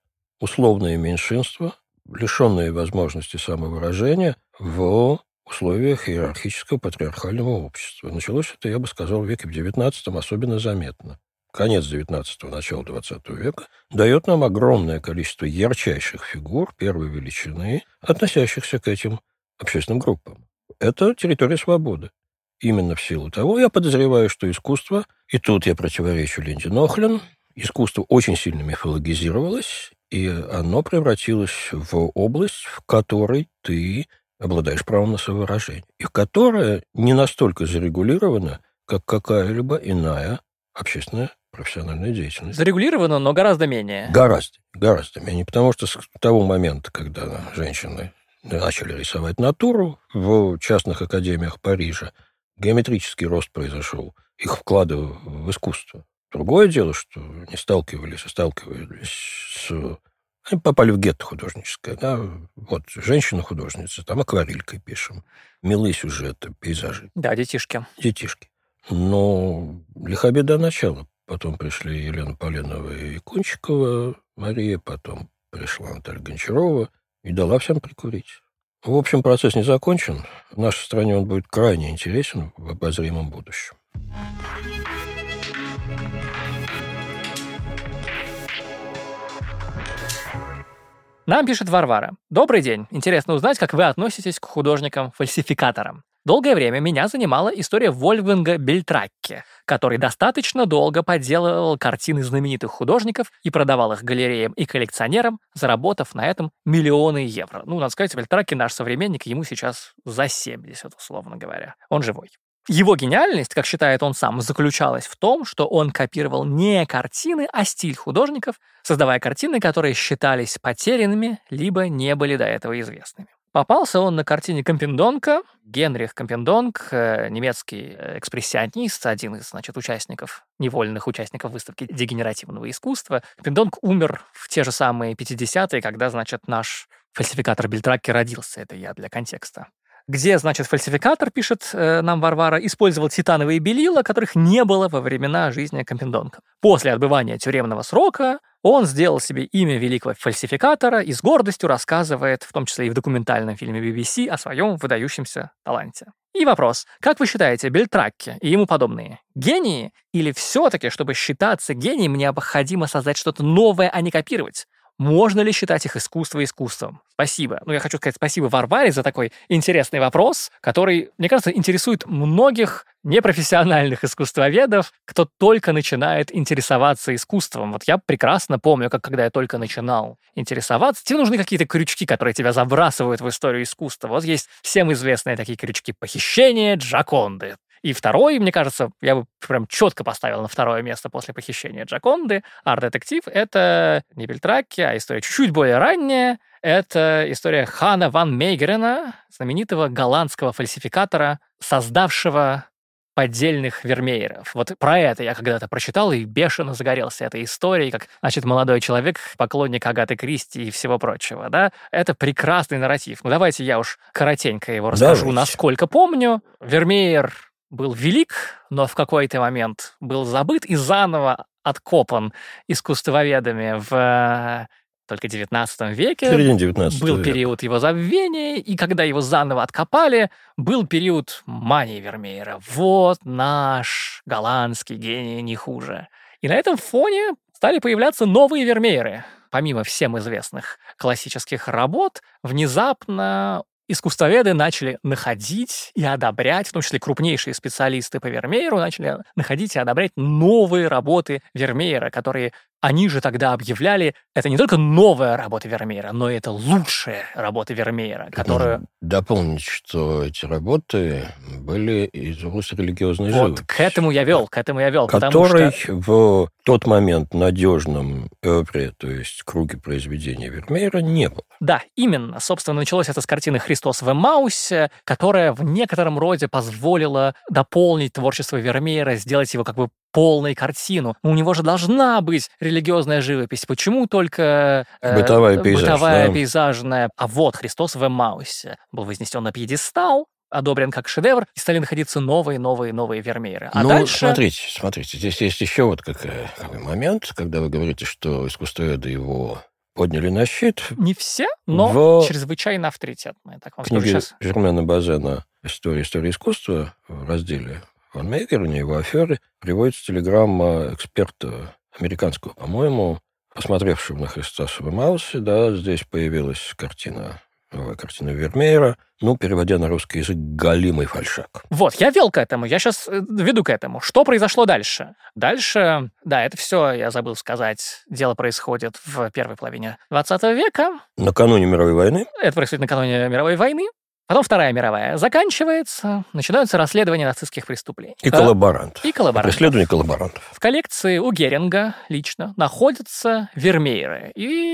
условное меньшинство, лишенное возможности самовыражения в условиях иерархического патриархального общества. Началось это, я бы сказал, в веке в XIX особенно заметно. Конец XIX, начало XX века дает нам огромное количество ярчайших фигур первой величины, относящихся к этим общественным группам. Это территория свободы. Именно в силу того, я подозреваю, что искусство, и тут я противоречу Линде Нохлен, искусство очень сильно мифологизировалось, и оно превратилось в область, в которой ты обладаешь правом на самовыражение, и которая не настолько зарегулирована, как какая-либо иная общественная профессиональная деятельность. Зарегулировано, но гораздо менее. Гораздо менее, потому что с того момента, когда женщины начали рисовать натуру в частных академиях Парижа, геометрический рост произошел их вклада в искусство. Другое дело, что они сталкивались с... Они попали в гетто художническое. Да? Вот, женщина-художница, там акварелькой пишем. Милые сюжеты, пейзажи. Да, детишки. Но лиха беда начала. Потом пришли Елена Поленова и Кунчикова, Мария, потом пришла Наталья Гончарова и дала всем прикурить. В общем, процесс не закончен. В нашей стране он будет крайне интересен в обозримом будущем. Нам пишет Варвара. Добрый день. Интересно узнать, как вы относитесь к художникам-фальсификаторам. Долгое время меня занимала история Вольфганга Бельтракки, который достаточно долго подделывал картины знаменитых художников и продавал их галереям и коллекционерам, заработав на этом миллионы евро. Надо сказать, Бельтракки наш современник, ему сейчас за 70, условно говоря. Он живой. Его гениальность, как считает он сам, заключалась в том, что он копировал не картины, а стиль художников, создавая картины, которые считались потерянными, либо не были до этого известными. Попался он на картине Кампендонка. Генрих Кампендонк, немецкий экспрессионист, один из, невольных участников выставки дегенеративного искусства. Кампендонк умер в те же самые 50-е, когда, наш фальсификатор Бельтракки родился. Это я для контекста. Где, фальсификатор, пишет нам Варвара, использовал титановые белила, которых не было во времена жизни Кампендонка. После отбывания тюремного срока он сделал себе имя великого фальсификатора и с гордостью рассказывает, в том числе и в документальном фильме BBC, о своем выдающемся таланте. И вопрос. Как вы считаете, Бельтракки и ему подобные гении? Или все-таки, чтобы считаться гением, необходимо создать что-то новое, а не копировать? Можно ли считать их искусством? Спасибо. Я хочу сказать спасибо Варваре за такой интересный вопрос, который, мне кажется, интересует многих непрофессиональных искусствоведов, кто только начинает интересоваться искусством. Я прекрасно помню, когда я только начинал интересоваться, тебе нужны какие-то крючки, которые тебя забрасывают в историю искусства. Есть всем известные такие крючки: похищение Джоконды. И второй, мне кажется, я бы прям четко поставил на второе место после похищения Джоконды. Арт-детектив — это не Бельтракки, а история чуть-чуть более ранняя. Это история Хана ван Мейгерена, знаменитого голландского фальсификатора, создавшего поддельных Вермееров. Про это я когда-то прочитал и бешено загорелся этой историей, как, молодой человек, поклонник Агаты Кристи и всего прочего, да? Это прекрасный нарратив. Давайте я уж коротенько его расскажу, насколько помню. Вермеер был велик, но в какой-то момент был забыт и заново откопан искусствоведами в только 19 веке. В середине 19 был века. Период его забвения, и когда его заново откопали, был период мании Вермеера. Наш голландский гений не хуже. И на этом фоне стали появляться новые Вермееры. Помимо всем известных классических работ, внезапно искусствоведы начали находить и одобрять, в том числе крупнейшие специалисты по Вермееру, начали находить и одобрять новые работы Вермеера, которые они же тогда объявляли, это не только новая работа Вермеера, но и это лучшая работа Вермеера, которую... Дополнить, что эти работы были из области религиозной живописи. К этому я вел. Который в тот момент надежном œuvre, то есть круге произведения Вермеера, не был. Да, именно. Собственно, началось это с картины «Христос в Эммаусе», которая в некотором роде позволила дополнить творчество Вермеера, сделать его полной картину. У него же должна быть религиозная живопись. Почему только бытовая пейзажная? А «Христос в Эммаусе» был вознесен на пьедестал, одобрен как шедевр, и стали находиться новые Вермееры. А дальше... Смотрите, здесь есть еще какой момент, когда вы говорите, что искусствоведы его подняли на щит. Не все, но чрезвычайно авторитетные. Так вам скажу книге сейчас. Жермена Базена «История искусства» в разделе Ван Мегерена и его аферы приводится телеграмма эксперта американского, по-моему, посмотревшего на Христа в Маусе. Да, здесь появилась новая картина Вермеера, переводя на русский язык, галимый фальшак. Вот, я вел к этому, я сейчас веду к этому. Что произошло дальше? Дальше, да, это все, я забыл сказать, дело происходит в первой половине 20 века. Накануне мировой войны. Это происходит накануне мировой войны. Потом Вторая мировая заканчивается, начинаются расследования нацистских преступлений. И коллаборантов. Преследование коллаборантов. В коллекции у Геринга лично находятся Вермееры.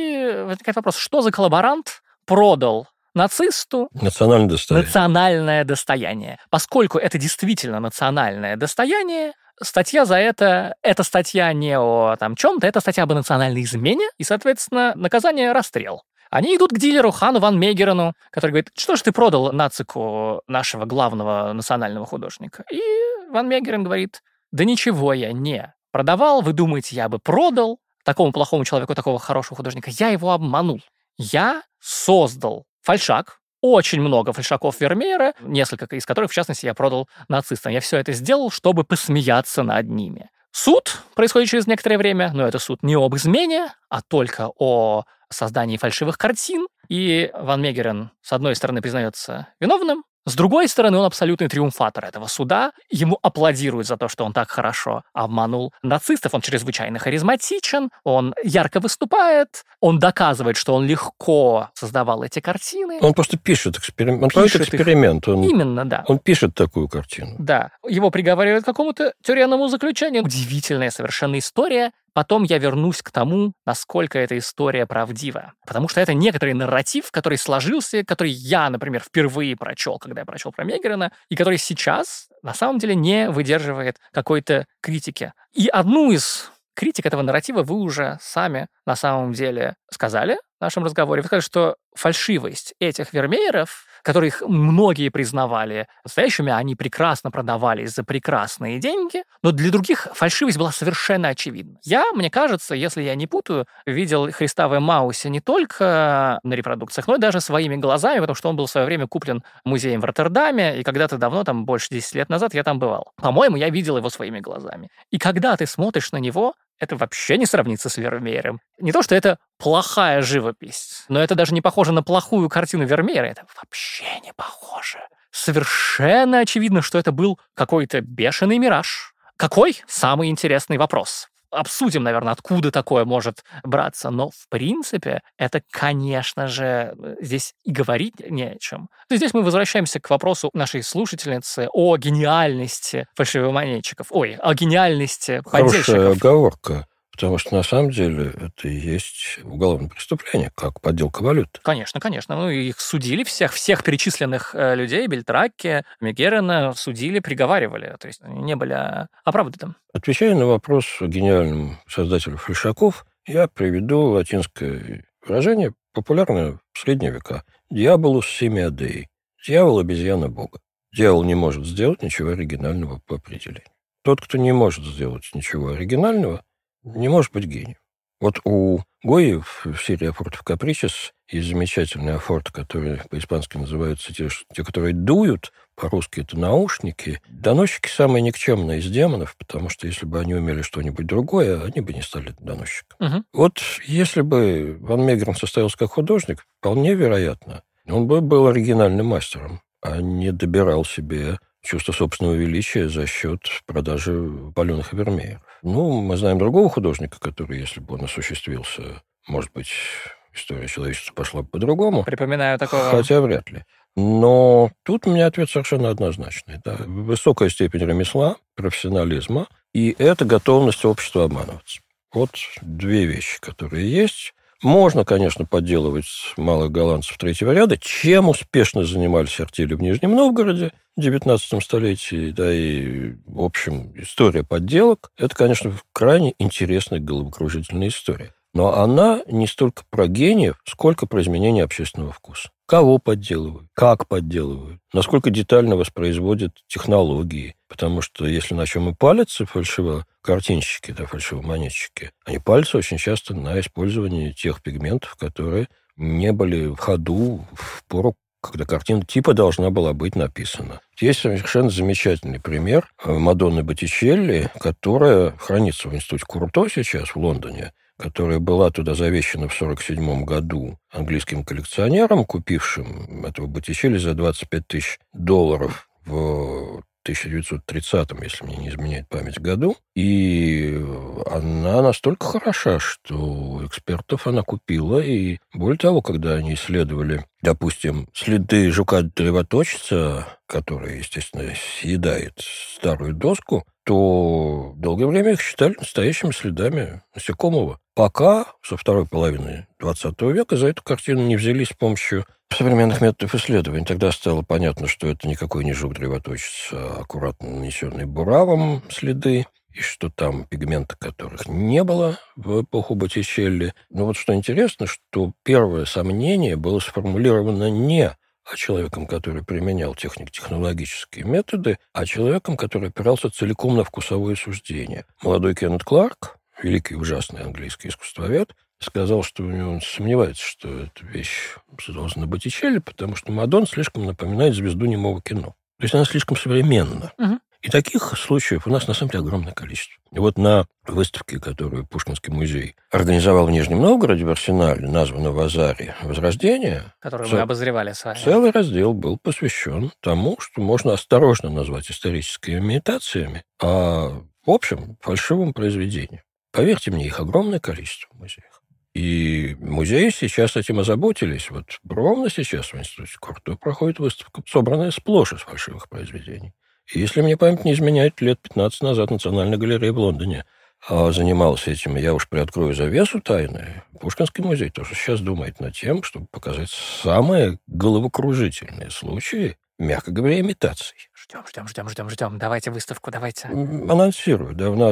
И возникает вопрос, что за коллаборант продал нацисту национальное достояние. Поскольку это действительно национальное достояние, статья за это статья не о чем-то, это статья об национальной измене, и, соответственно, наказание — расстрел. Они идут к дилеру Хану ван Мегерену, который говорит: что ж ты продал нацику нашего главного национального художника? И ван Мегерен говорит: да ничего я не продавал, вы думаете, я бы продал такому плохому человеку такого хорошего художника? Я его обманул. Я создал фальшак, очень много фальшаков Вермеера, несколько из которых, в частности, я продал нацистам. Я все это сделал, чтобы посмеяться над ними. Суд происходит через некоторое время, но это суд не об измене, а только о создании фальшивых картин. И ван Мегерен, с одной стороны, признается виновным, с другой стороны, он абсолютный триумфатор этого суда. Ему аплодируют за то, что он так хорошо обманул нацистов. Он чрезвычайно харизматичен, он ярко выступает, он доказывает, что он легко создавал эти картины. Он просто пишет эксперимент. Он проводит эксперимент. Именно, да. Он пишет такую картину. Да. Его приговаривают к какому-то тюремному заключению. Удивительная совершенно история. Потом я вернусь к тому, насколько эта история правдива. Потому что это некоторый нарратив, который сложился, который я, например, впервые прочел, когда я прочел про Мегерена, и который сейчас, на самом деле, не выдерживает какой-то критики. И одну из критик этого нарратива вы уже сами, на самом деле, сказали в нашем разговоре. Вы сказали, что фальшивость этих Вермееров, которых многие признавали настоящими, они прекрасно продавались за прекрасные деньги, но для других фальшивость была совершенно очевидна. Мне кажется, если я не путаю, видел Христа в Эммаусе не только на репродукциях, но и даже своими глазами, потому что он был в свое время куплен музеем в Роттердаме, и когда-то давно, больше 10 лет назад, я там бывал. По-моему, я видел его своими глазами. И когда ты смотришь на него, это вообще не сравнится с Вермеером. Не то, что это плохая живопись, но это даже не похоже на плохую картину Вермеера. Это вообще не похоже. Совершенно очевидно, что это был какой-то бешеный мираж. Какой? Самый интересный вопрос. Обсудим, наверное, откуда такое может браться. Но, в принципе, это, конечно же, здесь и говорить не о чем. Здесь мы возвращаемся к вопросу нашей слушательницы о гениальности фальшивомонетчиков. О гениальности поддельщиков. Хорошая оговорка. Потому что, на самом деле, это и есть уголовное преступление, как подделка валют. Конечно, конечно. Их судили всех перечисленных людей, Бельтракки, Мегерена, судили, приговаривали. То есть они не были оправданы. Отвечая на вопрос о гениальном создателе фальшаков, я приведу латинское выражение, популярное в средние века. «Diabolus simia Dei». Дьявол – обезьяна Бога. Дьявол не может сделать ничего оригинального по определению. Тот, кто не может сделать ничего оригинального, не может быть гением. Вот у Гойи в серии «Афортов Капричес» есть замечательный афорт, который по-испански называется те, которые дуют, по-русски это наушники. Доносчики самые никчемные из демонов, потому что если бы они умели что-нибудь другое, они бы не стали доносчиками. Угу. Вот если бы ван Мегерен состоялся как художник, вполне вероятно, он бы был оригинальным мастером, а не добирал себе чувство собственного величия за счет продажи паленых Вермееров. Мы знаем другого художника, который, если бы он осуществился, может быть, история человечества пошла бы по-другому. Припоминаю такого. Хотя вряд ли. Но тут у меня ответ совершенно однозначный. Да. Высокая степень ремесла, профессионализма, и это готовность общества обманываться. Вот две вещи, которые есть. Можно, конечно, подделывать малых голландцев третьего ряда, чем успешно занимались артели в Нижнем Новгороде в XIX столетии, да, и, в общем, история подделок – это, конечно, крайне интересная головокружительная история. Но она не столько про гениев, сколько про изменение общественного вкуса. Кого подделывают, как подделывают, насколько детально воспроизводят технологии. Потому что если на чем и палятся фальшивокартинщики, фальшивомонетчики, они палятся очень часто на использовании тех пигментов, которые не были в ходу в пору, когда картина типа должна была быть написана. Есть совершенно замечательный пример Мадонны Боттичелли, которая хранится в институте Курто сейчас в Лондоне, которая была туда завещана в 1947 году английским коллекционером, купившим этого Боттичелли за $25 тысяч в 1930-м, если мне не изменяет память, году. И она настолько хороша, что экспертов она купила. И более того, когда они исследовали, допустим, следы жука-древоточца, который, естественно, съедает старую доску, то долгое время их считали настоящими следами насекомого. Пока со второй половины XX века за эту картину не взялись с помощью современных методов исследований. Тогда стало понятно, что это никакой не жук-древоточец, а аккуратно нанесенные буравом следы, и что там пигменты, которых не было в эпоху Боттичелли. Но вот что интересно, что первое сомнение было сформулировано не человеком, который применял технико-технологические методы, а человеком, который опирался целиком на вкусовое суждение. Молодой Кеннет Кларк, великий ужасный английский искусствовед, сказал, что он сомневается, что эта вещь создана Боттичелли, потому что Мадонна слишком напоминает звезду немого кино. То есть она слишком современна. Угу. И таких случаев у нас, на самом деле, огромное количество. И вот на выставке, которую Пушкинский музей организовал в Нижнем Новгороде, в Арсенале, названном в Азаре «Возрождение», которую мы обозревали с вами. Целый раздел был посвящен тому, что можно осторожно назвать историческими имитациями, а, в общем, фальшивым произведением. Поверьте мне, их огромное количество в музеях. И музеи сейчас этим озаботились. Вот ровно сейчас в институте Курто проходит выставка, собранная сплошь из фальшивых произведений. И если мне память не изменяет, лет 15 назад Национальная галерея в Лондоне занималась этим. Я уж приоткрою завесу тайны. Пушкинский музей тоже сейчас думает над тем, чтобы показать самые головокружительные случаи, мягко говоря, имитаций. Ждем. Давайте выставку, давайте. Анонсирую. Да, у нас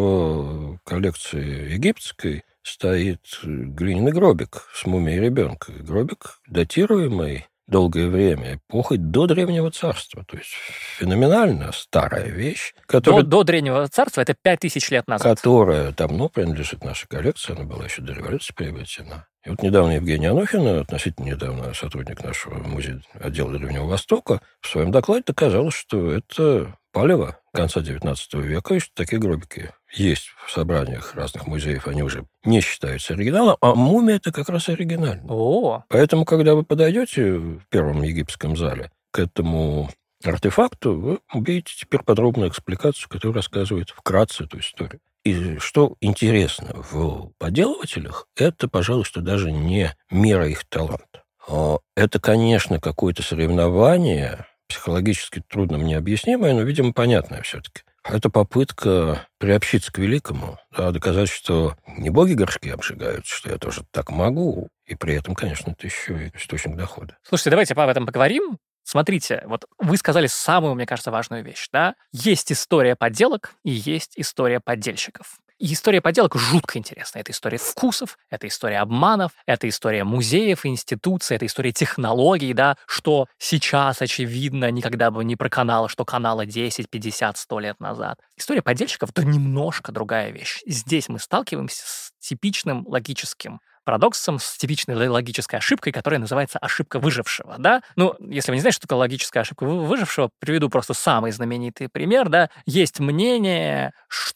в коллекции египетской стоит глиняный гробик с мумией ребенка. Гробик, датируемый долгое время эпохой до Древнего Царства. То есть феноменально старая вещь. Которая, до Древнего Царства это 5000 лет назад. Которая давно принадлежит нашей коллекции. Она была еще до революции приобретена. И вот недавно Евгения Анохина, относительно недавно сотрудник нашего музея отдела Древнего Востока, в своем докладе доказала, что это палево конца XIX века, и что такие гробики есть в собраниях разных музеев, они уже не считаются оригиналом, а мумия – это как раз оригинально. О! Поэтому, когда вы подойдете в Первом египетском зале к этому артефакту, вы увидите теперь подробную экспликацию, которая рассказывает вкратце эту историю. И что интересно в подделывателях, это, пожалуй, что даже не мера их таланта. Это, конечно, какое-то соревнование, психологически трудно мне объяснимое, но, видимо, понятное все-таки. Это попытка приобщиться к великому, доказать, что не боги горшки обжигают, что я тоже так могу, и при этом, конечно, это еще и источник дохода. Слушайте, давайте об этом поговорим. Смотрите, вот вы сказали самую, мне кажется, важную вещь, да? Есть история подделок и есть история поддельщиков. И история подделок жутко интересная. Это история вкусов, это история обманов, это история музеев, институций, это история технологий, да, что сейчас, очевидно, никогда бы не проканало, что канало 10, 50, 100 лет назад. История поддельщиков – это немножко другая вещь. Здесь мы сталкиваемся с типичным логическим парадоксом, с типичной логической ошибкой, которая называется ошибка выжившего, да? Ну, если вы не знаете, что такое логическая ошибка выжившего, приведу просто самый знаменитый пример, да? Есть мнение,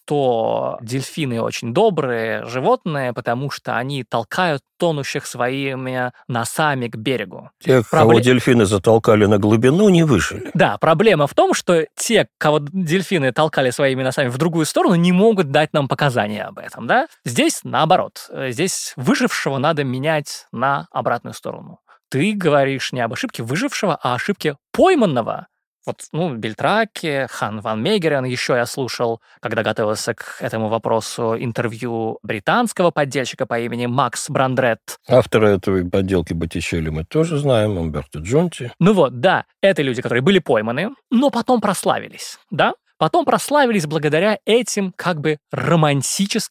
что дельфины очень добрые животные, потому что они толкают тонущих своими носами к берегу. Те, кого дельфины затолкали на глубину, не выжили. Да, проблема в том, что те, кого дельфины толкали своими носами в другую сторону, не могут дать нам показания об этом, да? Здесь наоборот. Здесь выжившего надо менять на обратную сторону. Ты говоришь не об ошибке выжившего, а о ошибке пойманного. Вот, Бельтраки, Хан ван Мейгерен, еще я слушал, когда готовился к этому вопросу, интервью британского поддельщика по имени Макс Брандрет. Автора этой подделки Боттичелли мы тоже знаем, Умберто Джонти. Да, это люди, которые были пойманы, но потом прославились, да? Потом прославились благодаря этим как бы романтическим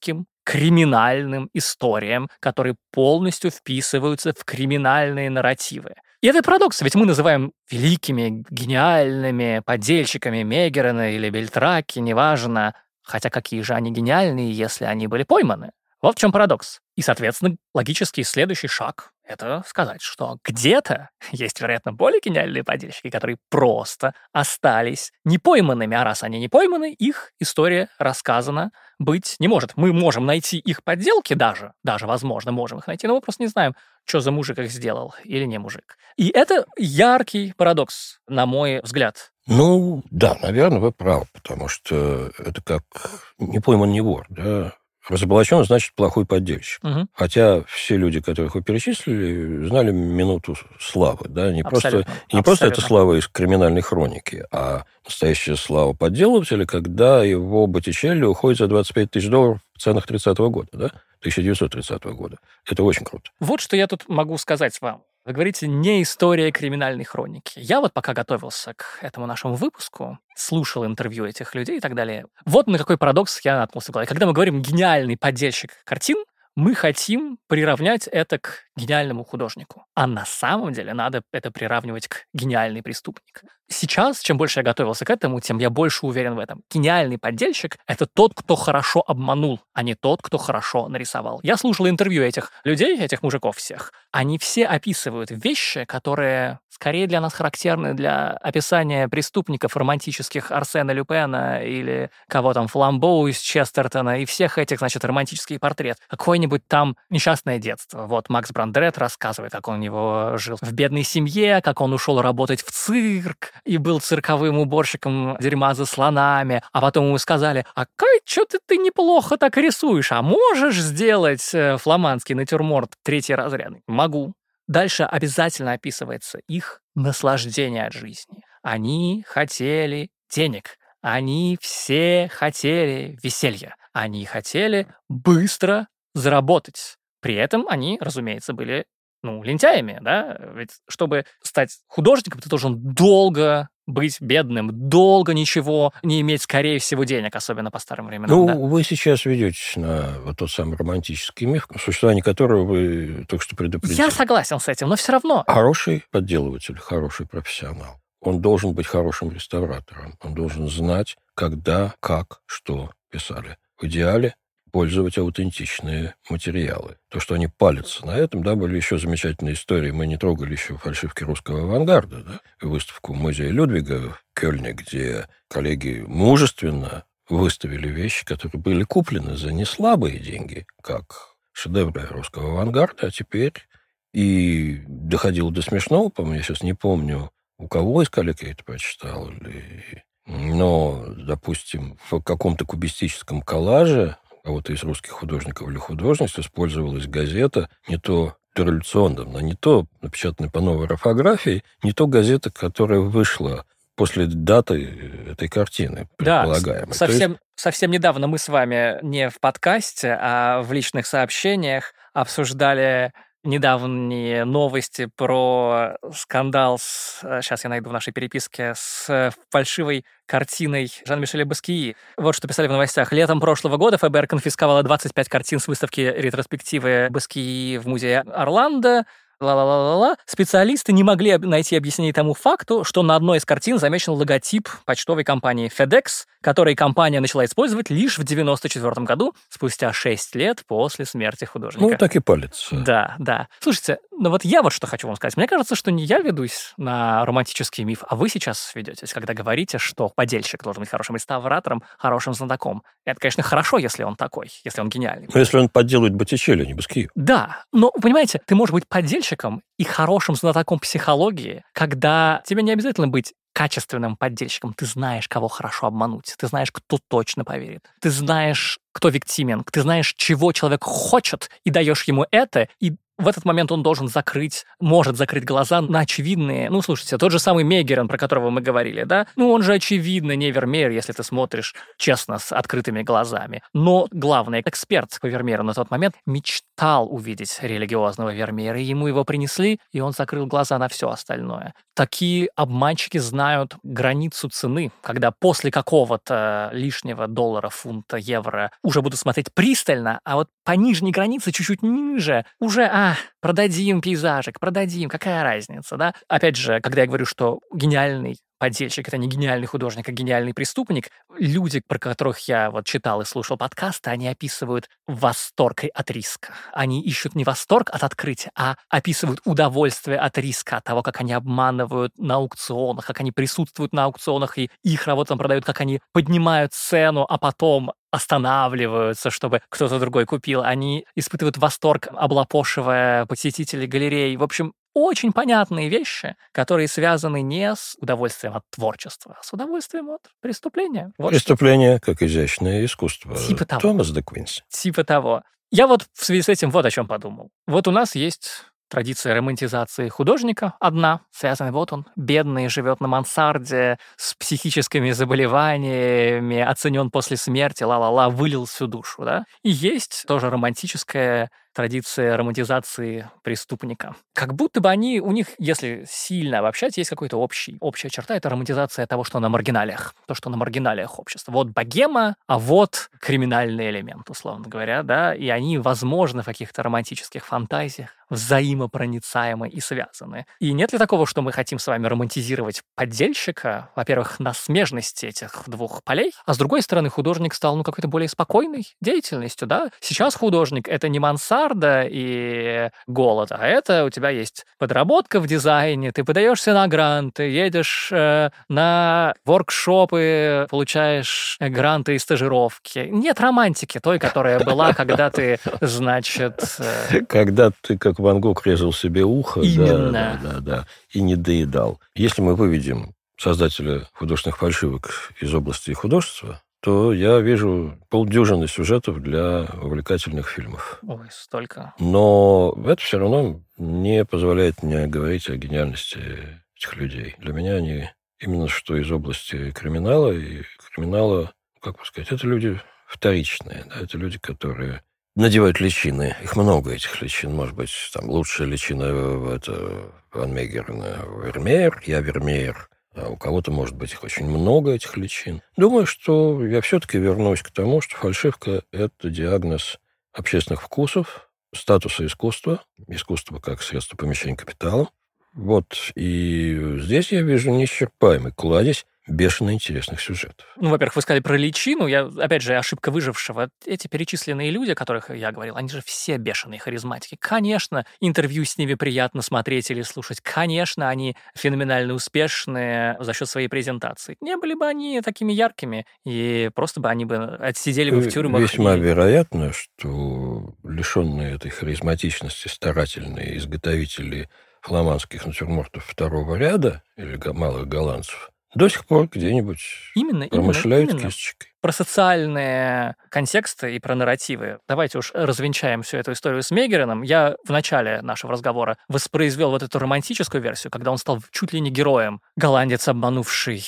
криминальным историям, которые полностью вписываются в криминальные нарративы. И это парадокс, ведь мы называем великими, гениальными поддельщиками Мегерена или Бельтраки, неважно, хотя какие же они гениальные, если они были пойманы. Вот в чем парадокс. И, соответственно, логический следующий шаг — это сказать, что где-то есть, вероятно, более гениальные поддельщики, которые просто остались непойманными, а раз они не пойманы, их история рассказана быть не может. Мы можем найти их подделки даже, возможно, можем их найти, но мы просто не знаем, что за мужик их сделал или не мужик. И это яркий парадокс, на мой взгляд. Ну, да, наверное, вы правы, потому что это как не пойман, не вор, да. Разоблачен значит плохой поддельщик. Угу. Хотя все люди, которых вы перечислили, знали минуту славы. Да? Не просто эта слава из криминальной хроники, а настоящая слава подделывателя, когда его Боттичелли уходит за $25 тысяч в ценах 30-го года, да? 1930 года. Это очень круто. Вот что я тут могу сказать вам. Вы говорите, не история криминальной хроники. Я вот пока готовился к этому нашему выпуску, слушал интервью этих людей и так далее. Вот на какой парадокс я наткнулся в голове. Когда мы говорим «гениальный поддельщик картин», мы хотим приравнять это к гениальному художнику. А на самом деле надо это приравнивать к гениальный преступник. Сейчас, чем больше я готовился к этому, тем я больше уверен в этом. Гениальный поддельщик — это тот, кто хорошо обманул, а не тот, кто хорошо нарисовал. Я слушал интервью этих людей, этих мужиков всех. Они все описывают вещи, которые скорее для нас характерны для описания преступников романтических Арсена Люпена или кого там, Фламбоу из Честертона и всех этих, значит, романтический портрет. Какое-нибудь там несчастное детство. Вот Макс Брандерет рассказывает, как он его жил в бедной семье, как он ушел работать в цирк и был цирковым уборщиком дерьма за слонами. А потом ему сказали: а Кай, что ты неплохо так рисуешь, а можешь сделать фламандский натюрморт 3-й разрядный? Могу. Дальше обязательно описывается их наслаждение от жизни. Они хотели денег. Они все хотели веселья. Они хотели быстро заработать. При этом они, разумеется, были, лентяями, да? Ведь чтобы стать художником, ты должен долго быть бедным, долго ничего не иметь, скорее всего, денег, особенно по старым временам. Да? Вы сейчас ведетесь на вот тот самый романтический миф, существование которого вы только что предупредили. Я согласен с этим, но все равно. Хороший подделыватель, хороший профессионал. Он должен быть хорошим реставратором. Он должен знать, когда, как, что писали. В идеале пользовать аутентичные материалы. То, что они палятся на этом, да, были еще замечательные истории. Мы не трогали еще фальшивки русского авангарда, да, выставку музея Людвига в Кёльне, где коллеги мужественно выставили вещи, которые были куплены за неслабые деньги, как шедевры русского авангарда, а теперь и доходило до смешного, по-моему, я сейчас не помню, у кого из коллег я это прочитал, но, допустим, в каком-то кубистическом коллаже кого-то из русских художников или художниц использовалась газета не то дореволюционная, но не то напечатанная по новой орфографии, не то газета, которая вышла после даты этой картины, предполагаемой. Да, совсем недавно мы с вами не в подкасте, а в личных сообщениях обсуждали недавние новости про скандал сейчас я найду в нашей переписке, с фальшивой картиной Жан-Мишеля Баскии. Вот что писали в новостях. Летом прошлого года ФБР конфисковало 25 картин с выставки ретроспективы Баскии в музее Орландо. Специалисты не могли найти объяснение тому факту, что на одной из картин замечен логотип почтовой компании FedEx, который компания начала использовать лишь в 1994 году, спустя 6 лет после смерти художника. Так и палится. Да. Слушайте, вот я вот что хочу вам сказать. Мне кажется, что не я ведусь на романтический миф, а вы сейчас ведетесь, когда говорите, что поддельщик должен быть хорошим реставратором, хорошим знатоком. Это, конечно, хорошо, если он такой, если он гениальный. Но если он подделывает Боттичелли, а не Баскию. Да, но, понимаете, ты можешь быть поддельщиком и хорошим знатоком психологии, когда тебе не обязательно быть качественным поддельщиком. Ты знаешь, кого хорошо обмануть. Ты знаешь, кто точно поверит. Ты знаешь, кто виктимен. Ты знаешь, чего человек хочет, и даешь ему это, и в этот момент он может закрыть глаза на очевидные... Ну, слушайте, тот же самый Мегерен, про которого мы говорили, да? Ну, он же очевидно не Вермеер, если ты смотришь честно, с открытыми глазами. Но главный эксперт по Вермееру на тот момент мечтал увидеть религиозного Вермеера, и ему его принесли, и он закрыл глаза на все остальное. Такие обманщики знают границу цены, когда после какого-то лишнего доллара, фунта, евро уже буду смотреть пристально, а вот по нижней границе, чуть-чуть ниже, уже, продадим пейзажик, продадим, какая разница, да? Опять же, когда я говорю, что гениальный подельщик — это не гениальный художник, а гениальный преступник, люди, про которых я вот читал и слушал подкасты, они описывают восторг от риска. Они ищут не восторг от открытия, а описывают удовольствие от риска, от того, как они обманывают на аукционах, как они присутствуют на аукционах и их работу там продают, как они поднимают цену, а потом останавливаются, чтобы кто-то другой купил. Они испытывают восторг, облапошивая посетителей галерей. В общем, очень понятные вещи, которые связаны не с удовольствием от творчества, а с удовольствием от преступления. Вот Преступление как изящное искусство. Типа того. Томас де Квинси. Типа того. Я вот в связи с этим вот о чем подумал. Вот у нас есть традиция романтизации художника одна, связанная, вот он, бедный, живет на мансарде, с психическими заболеваниями, оценен после смерти, ла-ла-ла, вылил всю душу, да? И есть тоже романтическая традиция романтизации преступника. Как будто бы у них, если сильно обобщать, есть какая-то общая черта, это романтизация того, что на маргиналиях, то, что на маргиналиях общества. Вот богема, а вот криминальный элемент, условно говоря, да, и они, возможно, в каких-то романтических фантазиях взаимопроницаемы и связаны. И нет ли такого, что мы хотим с вами романтизировать поддельщика, во-первых, на смежности этих двух полей, а с другой стороны, художник стал, какой-то более спокойной деятельностью, да? Сейчас художник — это не мансарда и голод, а это у тебя есть подработка в дизайне, ты подаешься на гранты, едешь на воркшопы, получаешь гранты и стажировки. Нет романтики той, которая была, когда ты, значит... Когда ты, как Ван Гог, резал себе ухо. Именно. Да, и не доедал. Если мы выведем создателя художественных фальшивок из области художества, то я вижу полдюжины сюжетов для увлекательных фильмов. Ой, столько. Но это все равно не позволяет мне говорить о гениальности этих людей. Для меня они именно что из области криминала, и криминала, как бы сказать, это люди вторичные, да, это люди, которые надевают личины. Их много, этих личин. Может быть, там лучшая личина — это Ван Мегерен, Вермеер, я Вермеер. А у кого-то, может быть, их очень много, этих личин. Думаю, что я все-таки вернусь к тому, что фальшивка — это диагноз общественных вкусов, статуса искусства как средство помещения капитала. Вот. И здесь я вижу неисчерпаемый кладезь бешено интересных сюжетов. Во-первых, вы сказали про личину. Опять же, ошибка выжившего. Эти перечисленные люди, о которых я говорил, они же все бешеные харизматики. Конечно, интервью с ними приятно смотреть или слушать. Конечно, они феноменально успешные за счет своей презентации. Не были бы они такими яркими, и просто бы они отсидели бы в тюрьмах. Весьма вероятно, что лишенные этой харизматичности старательные изготовители фламандских натюрмортов второго ряда или малых голландцев до сих пор где-нибудь промышляют кисточкой. Про социальные контексты и про нарративы. Давайте уж развенчаем всю эту историю с Мегереном. Я в начале нашего разговора воспроизвел вот эту романтическую версию, когда он стал чуть ли не героем. Голландец, обманувший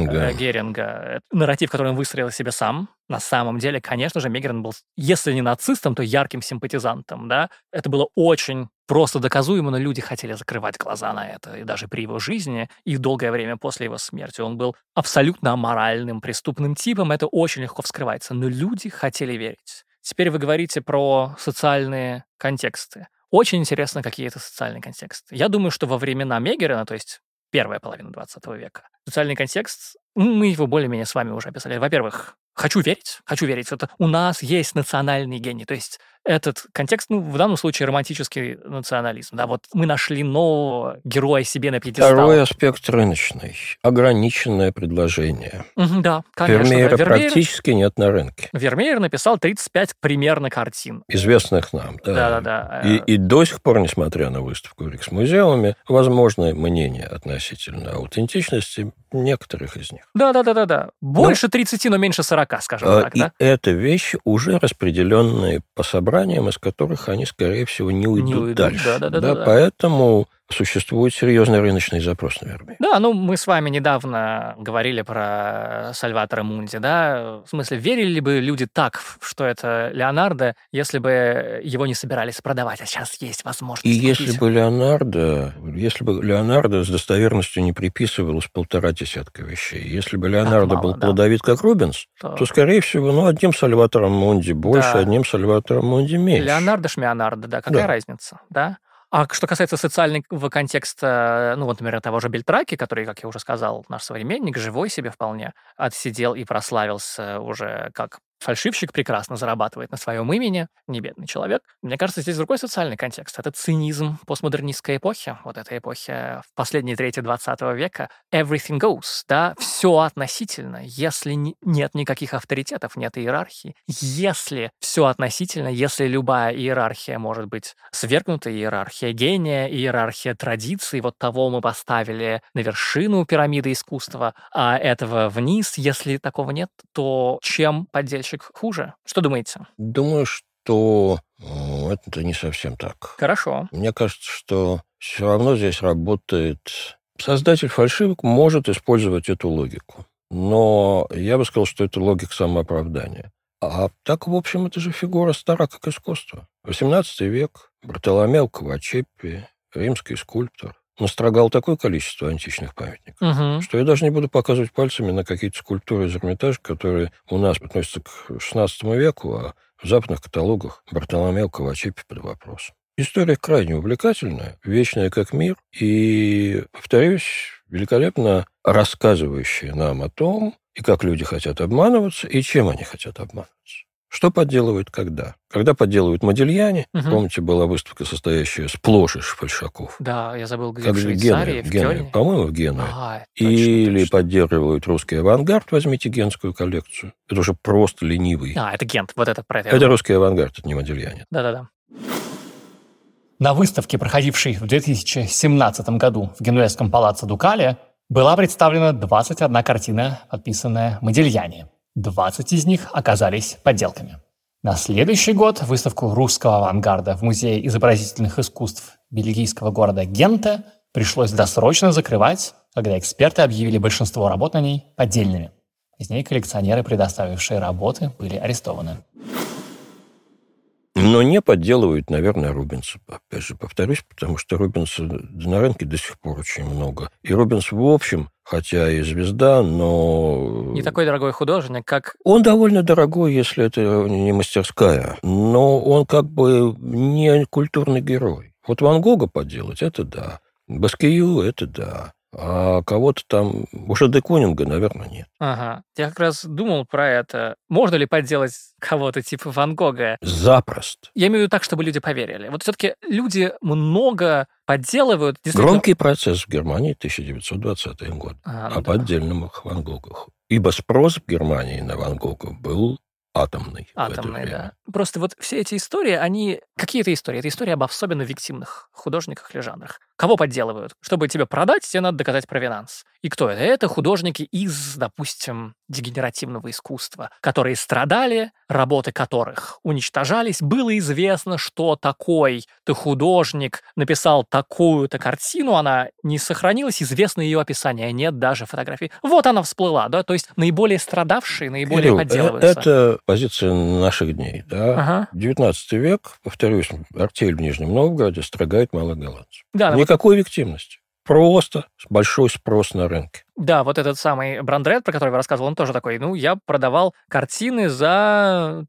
Геринга. Нарратив, который он выстроил себе сам. На самом деле, конечно же, Мегерен был, если не нацистом, то ярким симпатизантом. Да? Это было очень просто доказуемо, но люди хотели закрывать глаза на это. И даже при его жизни, и долгое время после его смерти он был абсолютно аморальным, преступным типом. Это очень легко вскрывается. Но люди хотели верить. Теперь вы говорите про социальные контексты. Очень интересно, какие это социальные контексты. Я думаю, что во времена Мегерена, то есть первая половина 20 века, социальный контекст, мы его более-менее с вами уже описали. Во-первых, хочу верить. Это у нас есть национальный гений. То есть этот контекст, в данном случае романтический национализм. Да, вот мы нашли нового героя себе на пьедестал. Второй аспект рыночный. Ограниченное предложение. Да, конечно. Вермеера практически нет на рынке. Вермеер написал 35 примерно картин. Известных нам, да. Да. И до сих пор, несмотря на выставку в Риксмузеуме, возможно мнение относительно аутентичности некоторых из них. Да. Больше 30, но меньше 40. 40, скажем так, да? И это вещи, уже распределенные по собраниям, из которых они, скорее всего, не уйдут дальше. Да. Поэтому существует серьезный рыночный запрос на Вербей. Да, мы с вами недавно говорили про Сальватора Мунди, да? В смысле, верили ли бы люди так, что это Леонардо, если бы его не собирались продавать, а сейчас есть возможность И купить? если бы Леонардо с достоверностью не приписывалось 1,5 вещей, если бы Леонардо был плодовит, как Рубенс, то, скорее всего, одним Сальватором Мунди больше, одним Сальватором Мунди меньше. Леонардо Шмеонардо, да, какая разница, да? А что касается социального контекста, например, того же Бельтраки, который, как я уже сказал, наш современник, живой себе вполне, отсидел и прославился уже как фальшивщик, прекрасно зарабатывает на своем имени, не бедный человек. Мне кажется, здесь другой социальный контекст. Это цинизм постмодернистской эпохи, вот этой эпохи в последней трети 20 века. Everything goes, да, все относительно. Если нет никаких авторитетов, нет иерархии. Если все относительно, если любая иерархия может быть свергнута, иерархия гения, иерархия традиций, вот того мы поставили на вершину пирамиды искусства, а этого вниз, если такого нет, то чем поддельщик хуже? Что думаете? Думаю, что это не совсем так. Хорошо. Мне кажется, что все равно здесь работает... Создатель фальшивок может использовать эту логику. Но я бы сказал, что это логика самооправдания. А так, в общем, это же фигура стара, как искусство. 18 век, Бартоломео Кавачеппи, римский скульптор, настрогал такое количество античных памятников, что я даже не буду показывать пальцами на какие-то скульптуры из Эрмитажа, которые у нас относятся к XVI веку, а в западных каталогах Бартоломео Кавачеппи под вопросом. История крайне увлекательная, вечная как мир, и, повторюсь, великолепно рассказывающая нам о том, и как люди хотят обманываться, и чем они хотят обманываться. Что подделывают когда? Когда подделывают Модильяне, помните, была выставка, состоящая сплошь из фальшаков. Да, я забыл, где как в Швейцарии, в Кёльне. По-моему, в Генуе. Или поддерживают русский авангард, возьмите генскую коллекцию. Это уже просто ленивый. Это Гент, вот это про это. Это русский авангард, это не Модильяне. Да-да-да. На выставке, проходившей в 2017 году в Генуэзском палаццо Дукале, была представлена 21 картина, подписанная Модильяне. 20 из них оказались подделками. На следующий год выставку русского авангарда в Музее изобразительных искусств бельгийского города Гента пришлось досрочно закрывать, когда эксперты объявили большинство работ на ней поддельными. Позднее коллекционеры, предоставившие работы, были арестованы. Но не подделывают, наверное, Рубенса. Опять же, повторюсь, потому что Рубенса на рынке до сих пор очень много. И Рубенс, в общем, хотя и звезда, но... Не такой дорогой художник, как... Он довольно дорогой, если это не мастерская, но он как бы не культурный герой. Вот Ван Гога подделать – это да. Баскию – это да. А кого-то там... Уже де Кунинга, наверное, нет. Ага. Я как раз думал про это. Можно ли подделать кого-то типа Ван Гога? Запросто. Я имею в виду так, чтобы люди поверили. Вот все-таки люди много подделывают. Громкий процесс в Германии 1920 год о поддельных Ван Гогах. Ибо спрос в Германии на Ван Гога был атомный. Атомный, да. Просто вот все эти истории, они... Какие это истории? Это истории об особенно виктимных художниках или жанрах. Кого подделывают? Чтобы тебе продать, тебе надо доказать провинанс. И кто это? Это художники из, допустим, дегенеративного искусства, которые страдали, работы которых уничтожались. Было известно, что такой-то художник написал такую-то картину, она не сохранилась, известно ее описание, нет даже фотографий. Вот она всплыла, да? То есть наиболее страдавшие, наиболее подделываются. Это позиция наших дней, да? Ага. 19 век, повторюсь, артель в Нижнем Новгороде строгает малых голландцев. Да, никакой виктимности. Просто большой спрос на рынке. Да, вот этот самый Брандрет, про который вы рассказывал, он тоже такой, я продавал картины за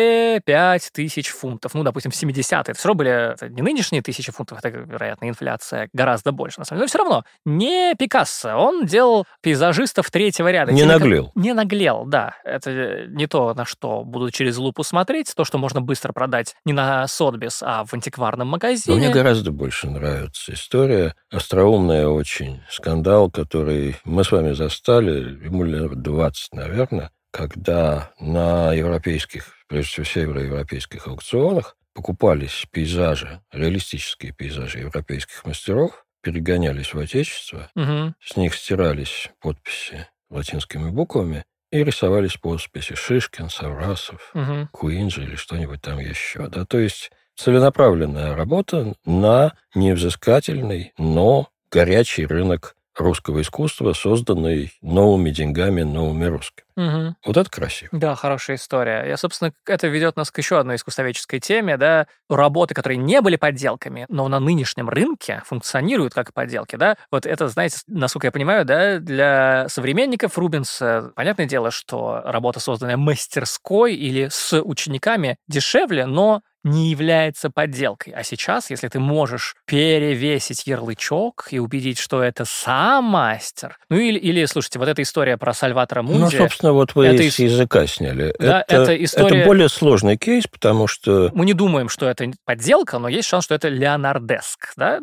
2-5 тысяч фунтов. Допустим, в 70-е. Это все равно были не нынешние 1000 фунтов, это, вероятно, инфляция гораздо больше, на самом деле. Но все равно, не Пикассо. Он делал пейзажистов третьего ряда. Не наглел. Не наглел, да. Это не то, на что будут через лупу смотреть, то, что можно быстро продать не на Сотбис, а в антикварном магазине. Но мне гораздо больше нравится история, остроумная очень, скандал, который... Мы с вами застали, ему лет 20, наверное, когда на европейских, прежде всего североевропейских аукционах покупались пейзажи, реалистические пейзажи европейских мастеров, перегонялись в Отечество, с них стирались подписи латинскими буквами, и рисовались подписи Шишкин, Саврасов, Куинджи или что-нибудь там еще. Да? То есть целенаправленная работа на невзыскательный, но горячий рынок русского искусства, созданный новыми деньгами, новыми русскими. Вот это красиво. Да, хорошая история. Собственно, это ведет нас к еще одной искусствоведческой теме, да, работы, которые не были подделками, но на нынешнем рынке функционируют как подделки, да. Вот это, знаете, насколько я понимаю, да, для современников Рубенса, понятное дело, что работа, созданная мастерской или с учениками, дешевле, но не является подделкой. А сейчас, если ты можешь перевесить ярлычок и убедить, что это сам мастер, или слушайте, вот эта история про Сальватора Мунди... Ну, собственно, вот вы с языка сняли. Да, это история... Это более сложный кейс, потому что... Мы не думаем, что это подделка, но есть шанс, что это леонардеск, да?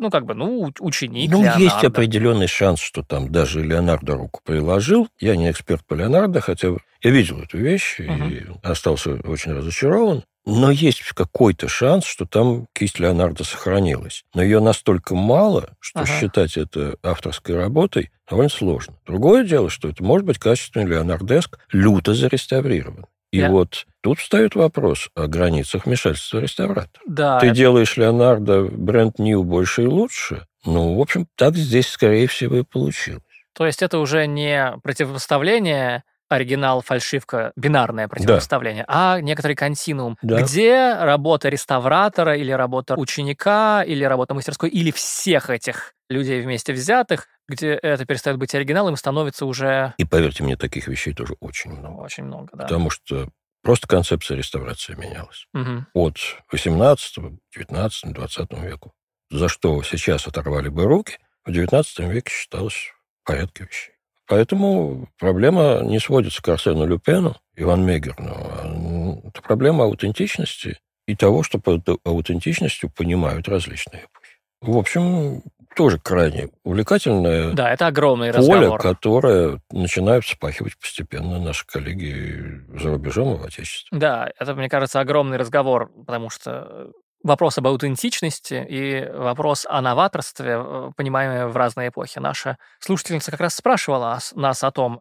Ученик Леонардо. Есть определенный шанс, что там даже Леонардо руку приложил. Я не эксперт по Леонардо, хотя я видел эту вещь и остался очень разочарован. Но есть какой-то шанс, что там кисть Леонардо сохранилась. Но ее настолько мало, что считать это авторской работой довольно сложно. Другое дело, что это может быть качественный леонардеск, люто зареставрирован. И вот тут встает вопрос о границах вмешательства реставратора. Да, Ты делаешь Леонардо бренд-нью больше и лучше? В общем, так здесь, скорее всего, и получилось. То есть это уже не противопоставление оригинал, фальшивка, бинарное противопоставление, а некоторый континуум, где работа реставратора или работа ученика, или работа мастерской, или всех этих людей вместе взятых, где это перестает быть оригиналом и становится уже... И поверьте мне, таких вещей тоже очень много. Очень много, да. Потому что просто концепция реставрации менялась. От 18, 19, 20 веку. За что сейчас оторвали бы руки, в 19 веке считалось в порядке вещей. Поэтому проблема не сводится к Арсену Люпену, Иван Мегерну. Это проблема аутентичности и того, что под аутентичностью понимают различные эпохи. В общем, тоже крайне увлекательное это огромный поле, разговор, которое начинают вспахивать постепенно наши коллеги за рубежом и в Отечестве. Да, это, мне кажется, огромный разговор, потому что вопрос об аутентичности и вопрос о новаторстве, понимаемые в разные эпохи. Наша слушательница как раз спрашивала нас о том,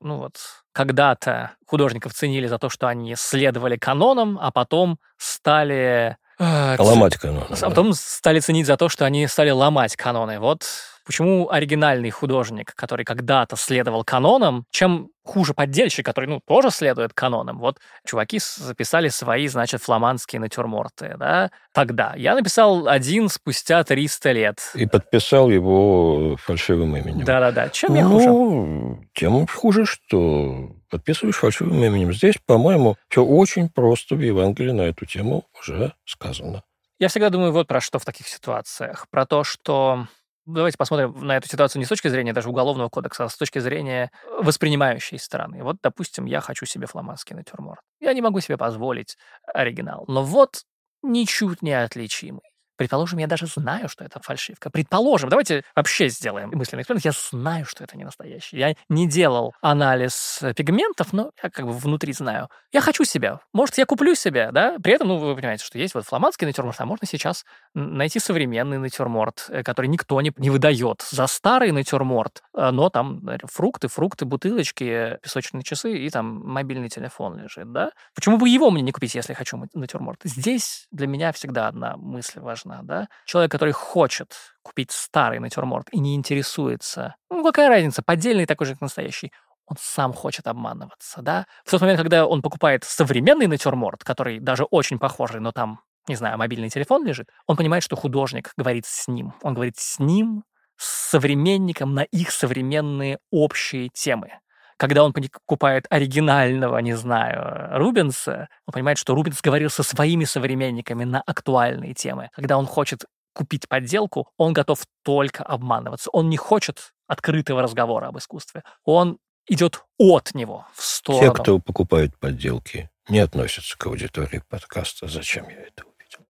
когда-то художников ценили за то, что они следовали канонам, а потом стали... ломать каноны. А потом стали ценить за то, что они стали ломать каноны. Вот почему оригинальный художник, который когда-то следовал канонам, чем хуже поддельщик, который, тоже следует канонам. Вот чуваки записали свои, фламандские натюрморты, да, тогда. Я написал один спустя 300 лет. И подписал его фальшивым именем. Да-да-да. Чем я хуже? Тем хуже, что подписываешь фальшивым именем. Здесь, по-моему, все очень просто в Евангелии на эту тему уже сказано. Я всегда думаю вот про что в таких ситуациях. Про то, что... Давайте посмотрим на эту ситуацию не с точки зрения даже уголовного кодекса, а с точки зрения воспринимающей стороны. Вот, допустим, я хочу себе фламандский натюрморт. Я не могу себе позволить оригинал. Но вот ничуть не отличимый. Предположим, я даже знаю, что это фальшивка. Предположим, давайте вообще сделаем мысленный эксперимент. Я знаю, что это не настоящий. Я не делал анализ пигментов, но я внутри знаю. Я хочу себя. Может, я куплю себе, да? При этом, вы понимаете, что есть вот фламандский натюрморт, а можно сейчас найти современный натюрморт, который никто не выдает за старый натюрморт, но там фрукты, бутылочки, песочные часы и там мобильный телефон лежит, да? Почему бы его мне не купить, если хочу натюрморт? Здесь для меня всегда одна мысль важна. Да? Человек, который хочет купить старый натюрморт и не интересуется, какая разница, поддельный такой же, как настоящий, он сам хочет обманываться, да? В тот момент, когда он покупает современный натюрморт, который даже очень похожий, но там, не знаю, мобильный телефон лежит, он понимает, что художник говорит с ним. Он говорит с ним, с современником на их современные общие темы. Когда он покупает оригинального, не знаю, Рубенса, он понимает, что Рубенс говорил со своими современниками на актуальные темы. Когда он хочет купить подделку, он готов только обманываться. Он не хочет открытого разговора об искусстве. Он идет от него в сторону. Те, кто покупает подделки, не относятся к аудитории подкаста. Зачем я это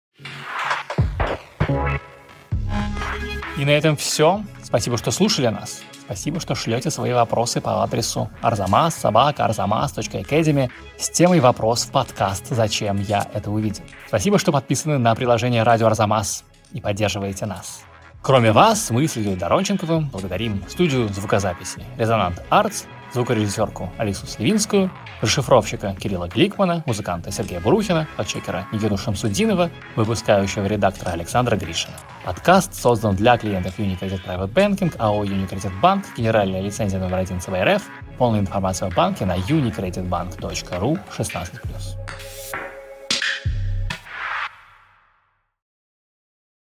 увидел? И на этом все. Спасибо, что слушали нас. Спасибо, что шлете свои вопросы по адресу arzamas@arzamas.academy с темой «Вопрос в подкаст. Зачем я это увидел?». Спасибо, что подписаны на приложение «Радио Арзамас» и поддерживаете нас. Кроме вас, мы с Ильей Доронченковым благодарим студию звукозаписи «Резонант Артс» звукорежиссерку Алису Сливинскую, расшифровщика Кирилла Гликмана, музыканта Сергея Бурухина, подчекера Никиту Шамсудинова, выпускающего редактора Александра Гришина. Подкаст создан для клиентов UniCredit Private Banking, АО UniCredit Bank, генеральная лицензия номер 1 ЦБ РФ. Полная информация о банке на unicreditbank.ru 16.